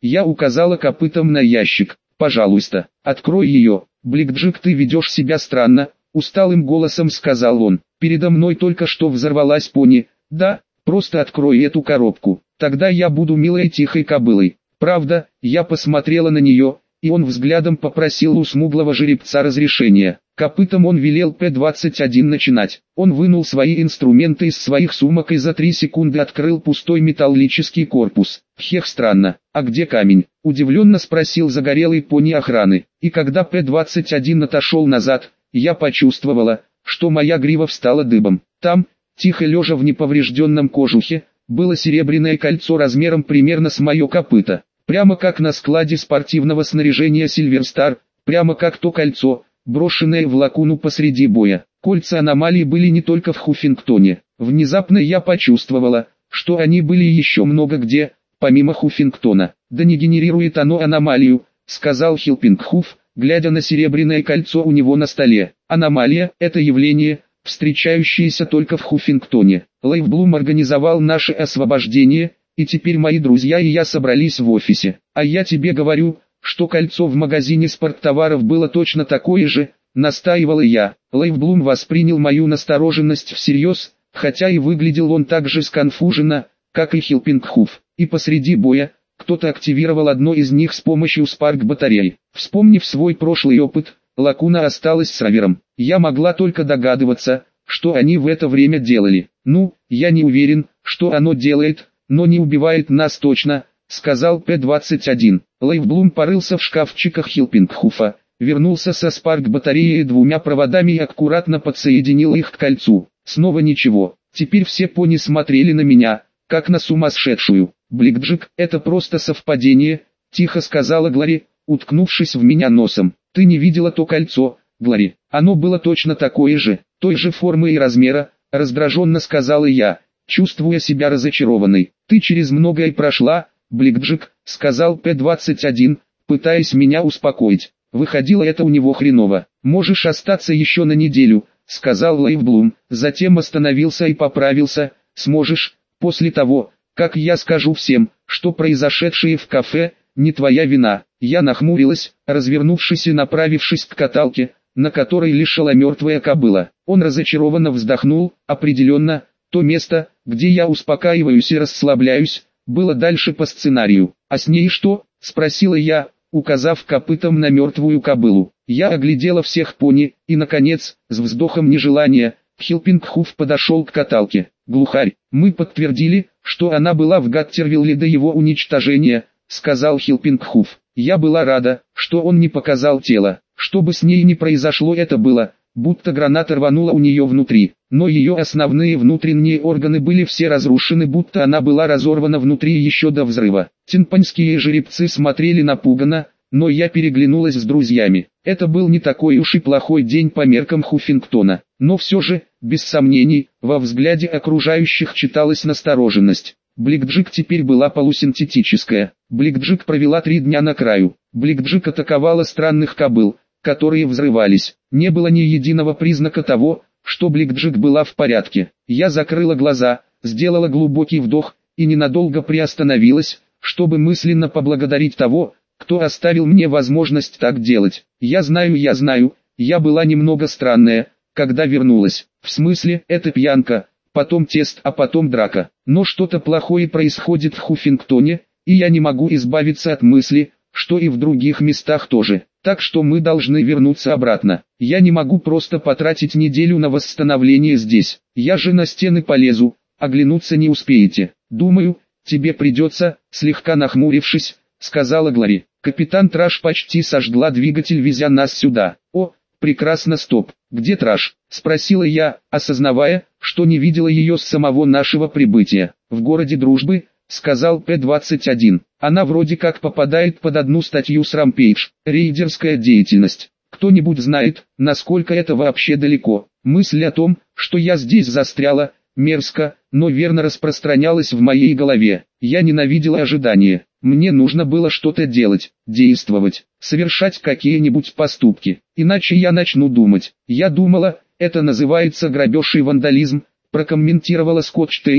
[SPEAKER 1] Я указала копытом на ящик. «Пожалуйста, открой ее. Бликджик, ты ведешь себя странно», — усталым голосом сказал он. «Передо мной только что взорвалась пони. Да, просто открой эту коробку. Тогда я буду милой тихой кобылой». Правда, я посмотрела на нее, и он взглядом попросил у смуглого жеребца разрешения. Копытом он велел П двадцать один начинать. Он вынул свои инструменты из своих сумок и за три секунды открыл пустой металлический корпус. «Хех, странно, а где камень?» – удивленно спросил загорелый пони охраны. И когда П двадцать один отошел назад, я почувствовала, что моя грива встала дыбом. Там, тихо лежа в неповрежденном кожухе, было серебряное кольцо размером примерно с мое копыто. Прямо как на складе спортивного снаряжения Сильверстар, прямо как то кольцо, брошенное в лакуну посреди боя. Кольца аномалии были не только в Хуффингтоне. Внезапно я почувствовала, что они были еще много где, помимо Хуффингтона. «Да не генерирует оно аномалию», — сказал Хилпингхуф, глядя на серебряное кольцо у него на столе. «Аномалия — это явление, встречающееся только в Хуффингтоне. Лейвблум организовал наше освобождение, и теперь мои друзья и я собрались в офисе. А я тебе говорю, что кольцо в магазине спорттоваров было точно такое же», — настаивала я. Лейвблум воспринял мою настороженность всерьез, хотя и выглядел он так же сконфуженно, как и Хилпингхуф. И посреди боя, кто-то активировал одно из них с помощью спарк-батарей. Вспомнив свой прошлый опыт, лакуна осталась с ровером. Я могла только догадываться, что они в это время делали. «Ну, я не уверен, что оно делает, но не убивает нас точно», — сказал П двадцать один. Лейвблум порылся в шкафчиках Хилпингхуфа, вернулся со спарк-батареей и двумя проводами и аккуратно подсоединил их к кольцу. Снова ничего. Теперь все пони смотрели на меня, как на сумасшедшую. «Бликджик, это просто совпадение», — тихо сказала Глори, уткнувшись в меня носом. «Ты не видела то кольцо, Глори? Оно было точно такое же, той же формы и размера», — раздраженно сказала я, чувствуя себя разочарованной. «Ты через многое прошла, Бликджик», — сказал П двадцать один, пытаясь меня успокоить. Выходило это у него хреново. «Можешь остаться еще на неделю», — сказал Лейвблум, затем остановился и поправился. «Сможешь, после того, как я скажу всем, что произошедшее в кафе не твоя вина». Я нахмурилась, развернувшись и направившись к каталке, на которой лежала мертвая кобыла. Он разочарованно вздохнул. «Определенно, то место, где я успокаиваюсь и расслабляюсь, было дальше по сценарию». «А с ней что?» — спросила я, указав копытом на мертвую кобылу. Я оглядела всех пони, и наконец, с вздохом нежелания, Хилпингхуф подошел к каталке. «Глухарь, мы подтвердили, что она была в Гаттервилле до его уничтожения», — сказал Хилпингхуф. Я была рада, что он не показал тело. Что бы с ней ни произошло, это было, будто граната рванула у нее внутри. Но ее основные внутренние органы были все разрушены, будто она была разорвана внутри еще до взрыва. Тинпаньские жеребцы смотрели напуганно, но я переглянулась с друзьями. Это был не такой уж и плохой день по меркам Хуффингтона. Но все же, без сомнений, во взгляде окружающих читалась настороженность. Бликджик теперь была полусинтетическая. Бликджик провела три дня на краю. Бликджик атаковала странных кобыл, которые взрывались. Не было ни единого признака того, что Бликджик была в порядке. Я закрыла глаза, сделала глубокий вдох и ненадолго приостановилась, чтобы мысленно поблагодарить того, кто оставил мне возможность так делать. Я знаю, я знаю, я была немного странная, когда вернулась. В смысле, это пьянка, потом тест, а потом драка. Но что-то плохое происходит в Хуффингтоне, и я не могу избавиться от мысли, что и в других местах тоже. Так что мы должны вернуться обратно. Я не могу просто потратить неделю на восстановление здесь. Я же на стены полезу, оглянуться не успеете. Думаю, тебе придется, слегка нахмурившись, сказала Глори. Капитан Траш почти сожгла двигатель, везя нас сюда. О, прекрасно, стоп. Где Траш? Спросила я, осознавая, что не видела ее с самого нашего прибытия. В городе Дружбы, сказал П двадцать один. Она вроде как попадает под одну статью с Рампейдж, рейдерская деятельность. Кто-нибудь знает, насколько это вообще далеко? Мысль о том, что я здесь застряла, мерзко, но верно распространялась в моей голове. Я ненавидела ожидания. Мне нужно было что-то делать, действовать, совершать какие-нибудь поступки. Иначе я начну думать. Я думала, это называется грабеж и вандализм, прокомментировала Скотч Тейп,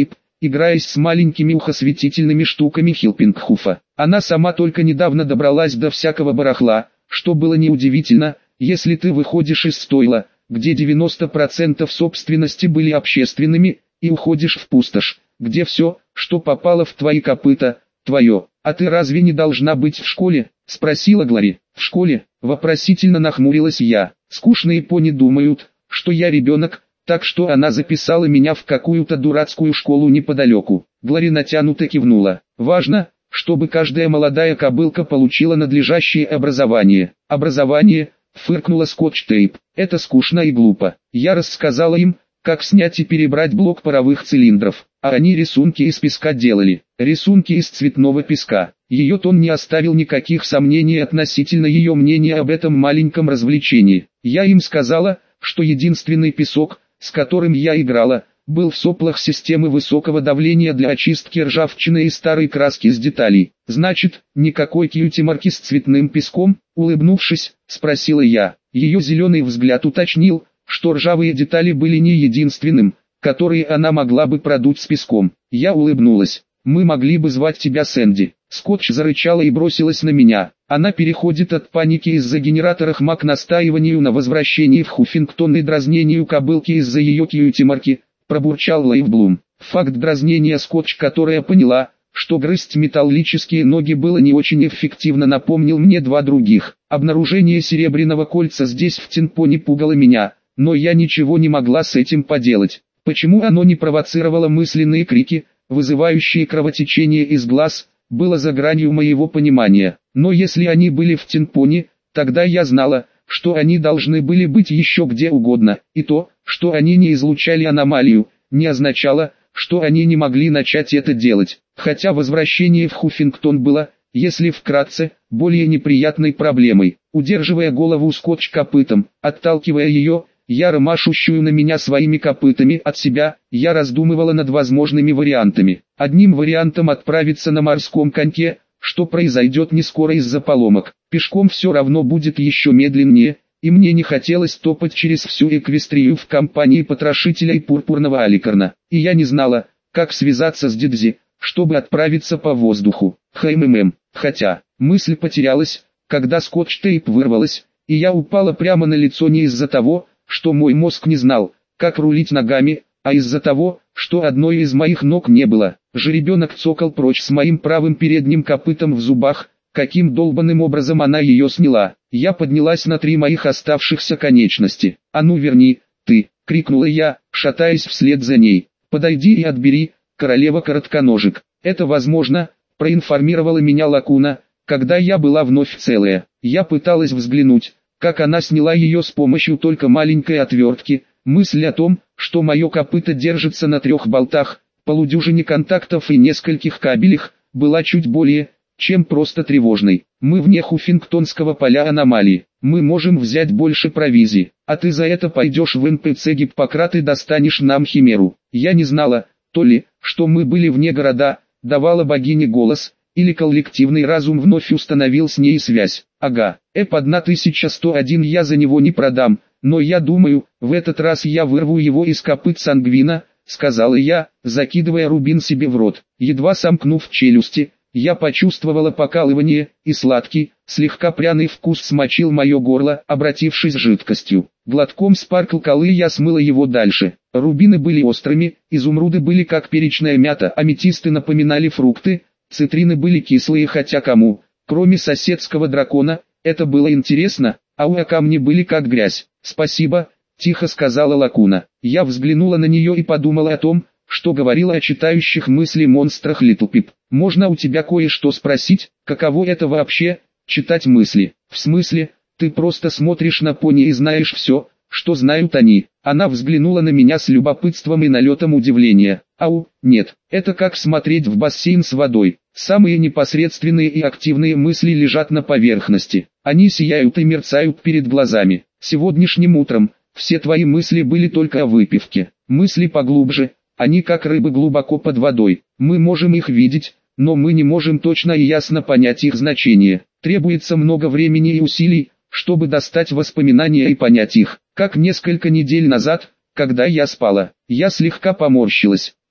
[SPEAKER 1] играясь с маленькими ухосветительными штуками Хилпингхуфа. Она сама только недавно добралась до всякого барахла, что было неудивительно, если ты выходишь из стойла, где девяносто процентов собственности были общественными, и уходишь в пустошь, где все, что попало в твои копыта, твое. «А ты разве не должна быть в школе?» – спросила Глори. «В школе?» – вопросительно нахмурилась я. «Скучные пони думают, что я ребенок, так что она записала меня в какую-то дурацкую школу неподалеку». Глори натянуто кивнула. «Важно, чтобы каждая молодая кобылка получила надлежащее образование». «Образование?» – фыркнула Скотч-Тейп. «Это скучно и глупо». Я рассказала им, как снять и перебрать блок паровых цилиндров, а они рисунки из песка делали. Рисунки из цветного песка. Ее тон не оставил никаких сомнений относительно ее мнения об этом маленьком развлечении. Я им сказала, что единственный песок, с которым я играла, был в соплах системы высокого давления для очистки ржавчины и старой краски с деталей. «Значит, никакой кьюти-марки с цветным песком?» — улыбнувшись, спросила я. Ее зеленый взгляд уточнил, что ржавые детали были не единственным, которые она могла бы продуть с песком. Я улыбнулась. «Мы могли бы звать тебя Сэнди». Скотч зарычала и бросилась на меня. Она переходит от паники из-за генератора ХМАК к настаиванию на возвращении в Хуффингтон и дразнению кобылки из-за ее кьюти-марки, пробурчал Лейвблум. Факт дразнения Скотч, которая поняла, что грызть металлические ноги было не очень эффективно, напомнил мне два других. Обнаружение серебряного кольца здесь в Тинпоне пугало меня, но я ничего не могла с этим поделать. Почему оно не провоцировало мысленные крики, вызывающие кровотечение из глаз, было за гранью моего понимания. Но если они были в Тинпоне, тогда я знала, что они должны были быть еще где угодно, и то, что они не излучали аномалию, не означало, что они не могли начать это делать. Хотя возвращение в Хуффингтон было, если вкратце, более неприятной проблемой. Удерживая голову Скотч копытом, отталкивая ее, яро машущую на меня своими копытами от себя, я раздумывала над возможными вариантами. Одним вариантом отправиться на морском коньке, что произойдет не скоро из-за поломок. Пешком все равно будет еще медленнее, и мне не хотелось топать через всю Эквестрию в компании потрошителя и пурпурного аликарна. И я не знала, как связаться с Дидзи, чтобы отправиться по воздуху. Хммм. Хотя, мысль потерялась, когда Скотч-Тейп вырвалась, и я упала прямо на лицо не из-за того, что мой мозг не знал, как рулить ногами, а из-за того, что одной из моих ног не было. Жеребенок цокал прочь с моим правым передним копытом в зубах, каким долбанным образом она ее сняла. Я поднялась на три моих оставшихся конечности. «А ну верни, ты!» — крикнула я, шатаясь вслед за ней. «Подойди и отбери, королева коротконожек». «Это возможно», — проинформировала меня Лакуна, когда я была вновь целая. Я пыталась взглянуть, как она сняла ее с помощью только маленькой отвертки. Мысль о том, что мое копыто держится на трех болтах, полудюжине контактов и нескольких кабелях, была чуть более, чем просто тревожной. Мы вне Хуффингтонского поля аномалии. Мы можем взять больше провизии, а ты за это пойдешь в эн пэ цэ Гиппократ и достанешь нам химеру. Я не знала, то ли, что мы были вне города, давала богине голос, или коллективный разум вновь установил с ней связь. Ага, эп тысяча сто один я за него не продам, но я думаю, в этот раз я вырву его из копыт Сангвина, сказала я, закидывая рубин себе в рот. Едва сомкнув челюсти, я почувствовала покалывание, и сладкий, слегка пряный вкус смочил мое горло, обратившись жидкостью. Глотком спаркл колы я смыла его дальше. Рубины были острыми, изумруды были как перечная мята, аметисты напоминали фрукты, цитрины были кислые, хотя кому, кроме соседского дракона, это было интересно, а у камни были как грязь. «Спасибо», — тихо сказала Лакуна. Я взглянула на нее и подумала о том, что говорила о читающих мысли монстрах Литлпип. «Можно у тебя кое-что спросить? Каково это вообще, читать мысли? В смысле, ты просто смотришь на пони и знаешь все, что знают они?» Она взглянула на меня с любопытством и налетом удивления. «Ау, нет, это как смотреть в бассейн с водой. Самые непосредственные и активные мысли лежат на поверхности. Они сияют и мерцают перед глазами. Сегодняшним утром все твои мысли были только о выпивке. Мысли поглубже, они как рыбы глубоко под водой. Мы можем их видеть, но мы не можем точно и ясно понять их значение. Требуется много времени и усилий, чтобы достать воспоминания и понять их. Как несколько недель назад, когда я спала, я слегка поморщилась.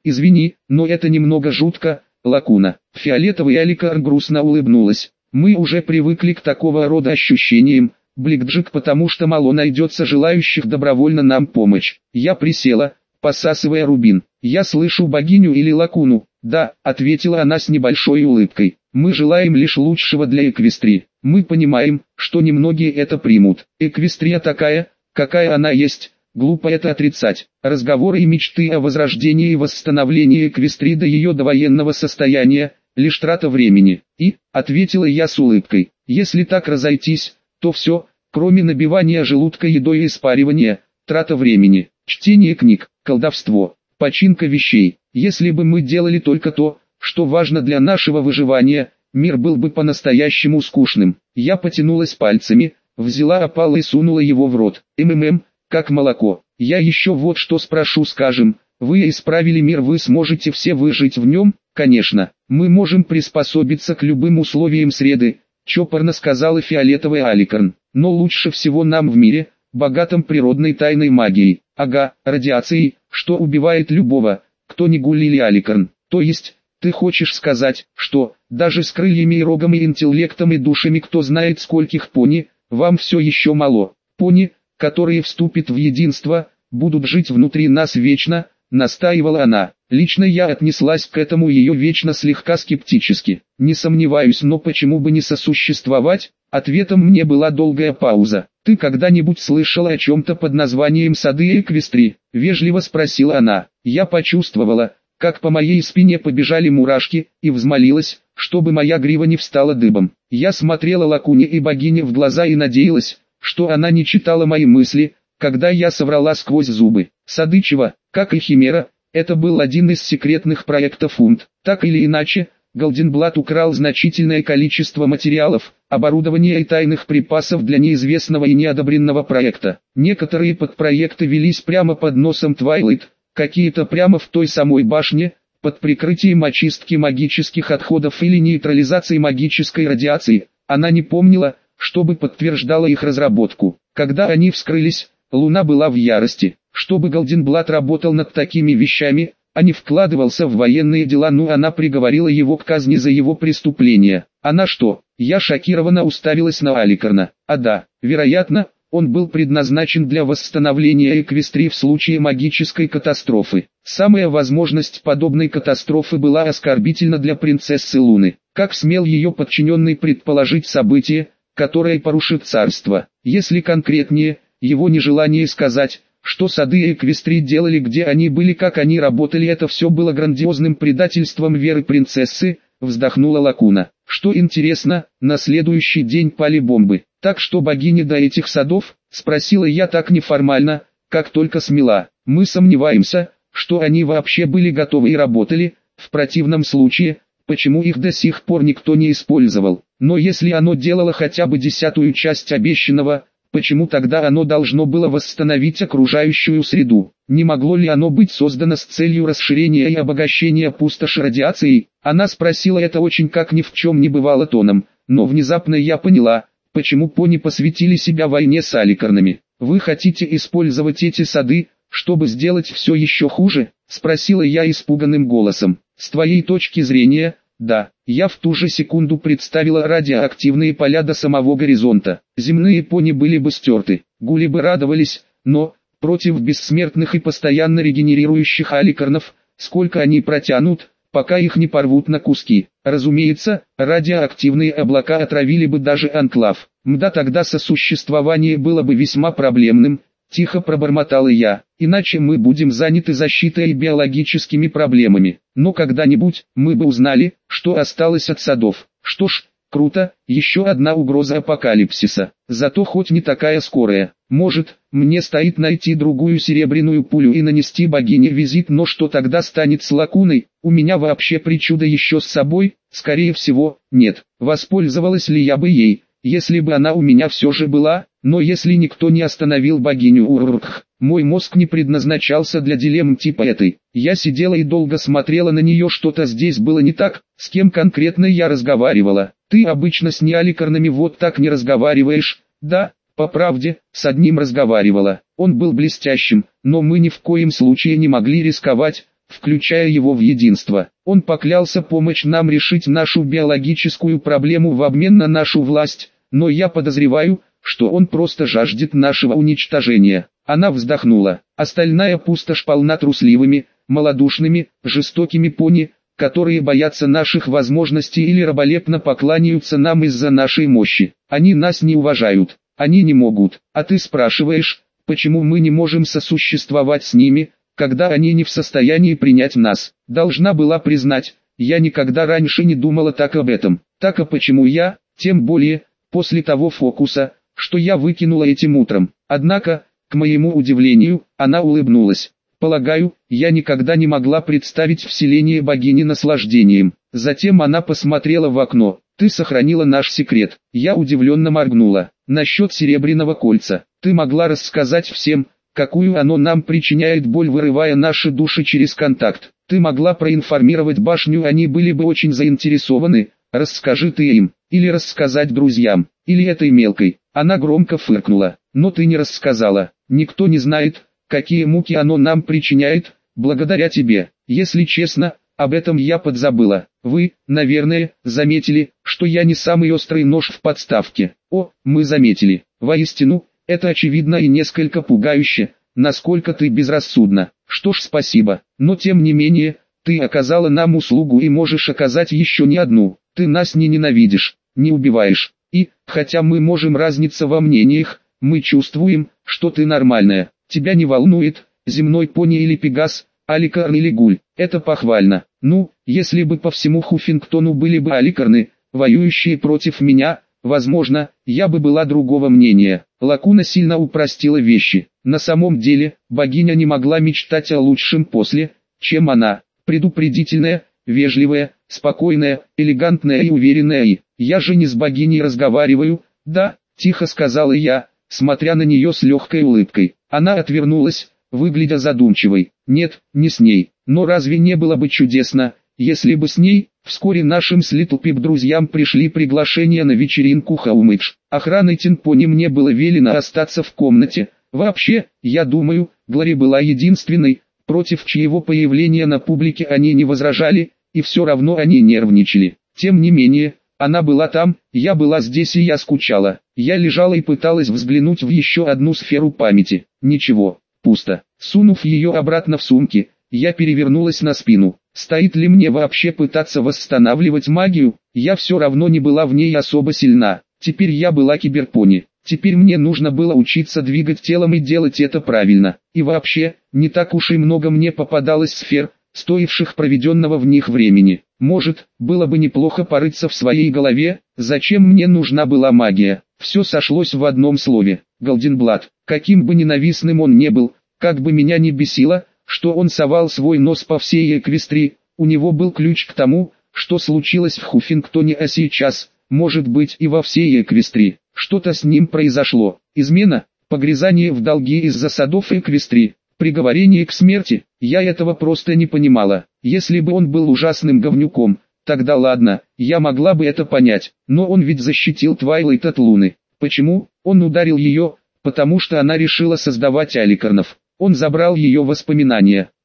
[SPEAKER 1] Извини, но это немного жутко, Лакуна. Фиолетовый Аликар грустно улыбнулась. Мы уже привыкли к такого рода ощущениям, Бликджик, потому что мало найдется желающих добровольно нам помочь. Я присела, посасывая рубин. Я слышу богиню или Лакуну? Да, ответила она с небольшой улыбкой. Мы желаем лишь лучшего для Эквестрии. Мы понимаем, что немногие это примут. Эквестрия такая, какая она есть. Глупо это отрицать. Разговоры и мечты о возрождении и восстановлении Эквестрии до ее довоенного состояния – лишь трата времени. И, ответила я с улыбкой, если так разойтись, то все, кроме набивания желудка едой и испаривания, трата времени, чтение книг, колдовство, починка вещей. Если бы мы делали только то, что важно для нашего выживания, мир был бы по-настоящему скучным. Я потянулась пальцами, взяла опал и сунула его в рот. МММ, как молоко. Я еще вот что спрошу, скажем, вы исправили мир, вы сможете все выжить в нем? Конечно, мы можем приспособиться к любым условиям среды, чопорно сказала фиолетовый Аликарн. Но лучше всего нам в мире, богатом природной тайной магией, ага, радиацией, что убивает любого, кто не Гуль или Аликарн. То есть, ты хочешь сказать, что, даже с крыльями и рогом и интеллектом и душами кто знает скольких пони, вам все еще мало. Пони, которые вступят в единство, будут жить внутри нас вечно, настаивала она. Лично я отнеслась к этому ее вечно слегка скептически. Не сомневаюсь, но почему бы не сосуществовать? Ответом мне была долгая пауза. Ты когда-нибудь слышала о чем-то под названием сады Эквестрии? Вежливо спросила она. Я почувствовала, как по моей спине побежали мурашки, и взмолилась, чтобы моя грива не встала дыбом. Я смотрела Лакуне и богине в глаза и надеялась, что она не читала мои мысли, когда я соврала сквозь зубы. Садычева, как и Химера, это был один из секретных проектов УНТ. Так или иначе, Голденблат украл значительное количество материалов, оборудования и тайных припасов для неизвестного и неодобренного проекта. Некоторые подпроекты велись прямо под носом Твайлайт, какие-то прямо в той самой башне, под прикрытием очистки магических отходов или нейтрализации магической радиации. Она не помнила, чтобы подтверждала их разработку. Когда они вскрылись, Луна была в ярости. Чтобы Голденблат работал над такими вещами, а не вкладывался в военные дела, ну она приговорила его к казни за его преступления. Она что? Я шокированно уставилась на Аликарна. А да, вероятно, он был предназначен для восстановления Эквестрии в случае магической катастрофы. Самая возможность подобной катастрофы была оскорбительна для принцессы Луны. Как смел ее подчиненный предположить событие, которое порушит царство? Если конкретнее, его нежелание сказать, что сады Эквестрии делали, где они были, как они работали, это все было грандиозным предательством веры принцессы, вздохнула Лакуна. Что интересно, на следующий день пали бомбы. Так что богиня до этих садов, спросила я так неформально, как только смела. Мы сомневаемся, что они вообще были готовы и работали, в противном случае, почему их до сих пор никто не использовал. Но если оно делало хотя бы десятую часть обещанного, почему тогда оно должно было восстановить окружающую среду? Не могло ли оно быть создано с целью расширения и обогащения пустоши радиацией? Она спросила это очень как ни в чем не бывало тоном, но внезапно я поняла, почему пони посвятили себя войне с Аликарнами. Вы хотите использовать эти сады, чтобы сделать все еще хуже? Спросила я испуганным голосом. С твоей точки зрения, да. Я в ту же секунду представила радиоактивные поля до самого горизонта. Земные пони были бы стерты, гули бы радовались, но, против бессмертных и постоянно регенерирующих аликарнов, сколько они протянут, пока их не порвут на куски. Разумеется, радиоактивные облака отравили бы даже анклав. Мда, тогда сосуществование было бы весьма проблемным, тихо пробормотала я. Иначе мы будем заняты защитой и биологическими проблемами. Но когда-нибудь мы бы узнали, что осталось от садов. Что ж, круто, еще одна угроза апокалипсиса. Зато хоть не такая скорая. Может, мне стоит найти другую серебряную пулю и нанести богине визит, но что тогда станет с Лакуной? У меня вообще причуда еще с собой? Скорее всего, нет. Воспользовалась ли я бы ей, если бы она у меня все же была? Но если никто не остановил богиню Урррх, мой мозг не предназначался для дилемм типа этой. Я сидела и долго смотрела на нее, что-то здесь было не так, с кем конкретно я разговаривала. Ты обычно с неаликарнами вот так не разговариваешь, да? По правде, с одним разговаривала. Он был блестящим, но мы ни в коем случае не могли рисковать, включая его в единство. Он поклялся помочь нам решить нашу биологическую проблему в обмен на нашу власть, но я подозреваю, что он просто жаждет нашего уничтожения. Она вздохнула. Остальная пустошь полна трусливыми, малодушными, жестокими пони, которые боятся наших возможностей или раболепно покланяются нам из-за нашей мощи. Они нас не уважают, они не могут. А ты спрашиваешь, почему мы не можем сосуществовать с ними, когда они не в состоянии принять нас? Должна была признать, я никогда раньше не думала так об этом. Так а почему я, тем более, после того фокуса, что я выкинула этим утром. Однако, к моему удивлению, она улыбнулась. Полагаю, я никогда не могла представить вселение богини наслаждением. Затем она посмотрела в окно. Ты сохранила наш секрет. Я удивленно моргнула. Насчет серебряного кольца. Ты могла рассказать всем, какую оно нам причиняет боль, вырывая наши души через контакт. Ты могла проинформировать башню, они были бы очень заинтересованы. Расскажи ты им, или рассказать друзьям, или этой мелкой. Она громко фыркнула. Но ты не рассказала. Никто не знает, какие муки оно нам причиняет, благодаря тебе. Если честно, об этом я подзабыла. Вы, наверное, заметили, что я не самый острый нож в подставке. О, мы заметили. Воистину, это очевидно и несколько пугающе, насколько ты безрассудна. Что ж, спасибо. Но тем не менее, ты оказала нам услугу и можешь оказать еще не одну. Ты нас не ненавидишь, не убиваешь. И, хотя мы можем разниться во мнениях, мы чувствуем, что ты нормальная. Тебя не волнует, земной пони или пегас, аликарн или гуль. Это похвально. Ну, если бы по всему Хуффингтону были бы аликарны, воюющие против меня, возможно, я бы была другого мнения. Лакуна сильно упростила вещи. На самом деле, богиня не могла мечтать о лучшем после, чем она. Предупредительная, вежливая, спокойная, элегантная и уверенная. И я же не с богиней разговариваю, да, тихо сказала я, смотря на нее с легкой улыбкой. Она отвернулась, выглядя задумчивой. Нет, не с ней. Но разве не было бы чудесно, если бы с ней? Вскоре нашим с Литл Пип друзьям пришли приглашения на вечеринку Хаумидж. Охраной Тинпони мне было велено остаться в комнате. Вообще, я думаю, Глори была единственной, против чьего появления на публике они не возражали, и все равно они нервничали. Тем не менее, она была там, я была здесь и я скучала. Я лежала и пыталась взглянуть в еще одну сферу памяти. Ничего, пусто. Сунув ее обратно в сумки, я перевернулась на спину. Стоит ли мне вообще пытаться восстанавливать магию? Я все равно не была в ней особо сильна. Теперь я была киберпони. Теперь мне нужно было учиться двигать телом и делать это правильно. И вообще, не так уж и много мне попадалось сфер, стоивших проведенного в них времени. Может, было бы неплохо порыться в своей голове, зачем мне нужна была магия. Все сошлось в одном слове. Голденблад. Каким бы ненавистным он не был, как бы меня не бесило, что он совал свой нос по всей Эквестрии, у него был ключ к тому, что случилось в Хуффингтоне, а сейчас, может быть, и во всей Эквестрии. Что-то с ним произошло. Измена, погрязание в долги из-за садов Эквестрии, приговорение к смерти. Я этого просто не понимала. Если бы он был ужасным говнюком, тогда ладно, я могла бы это понять. Но он ведь защитил Твайлайт от Луны. Почему? Он ударил ее, потому что она решила создавать аликарнов. Он забрал ее воспоминания.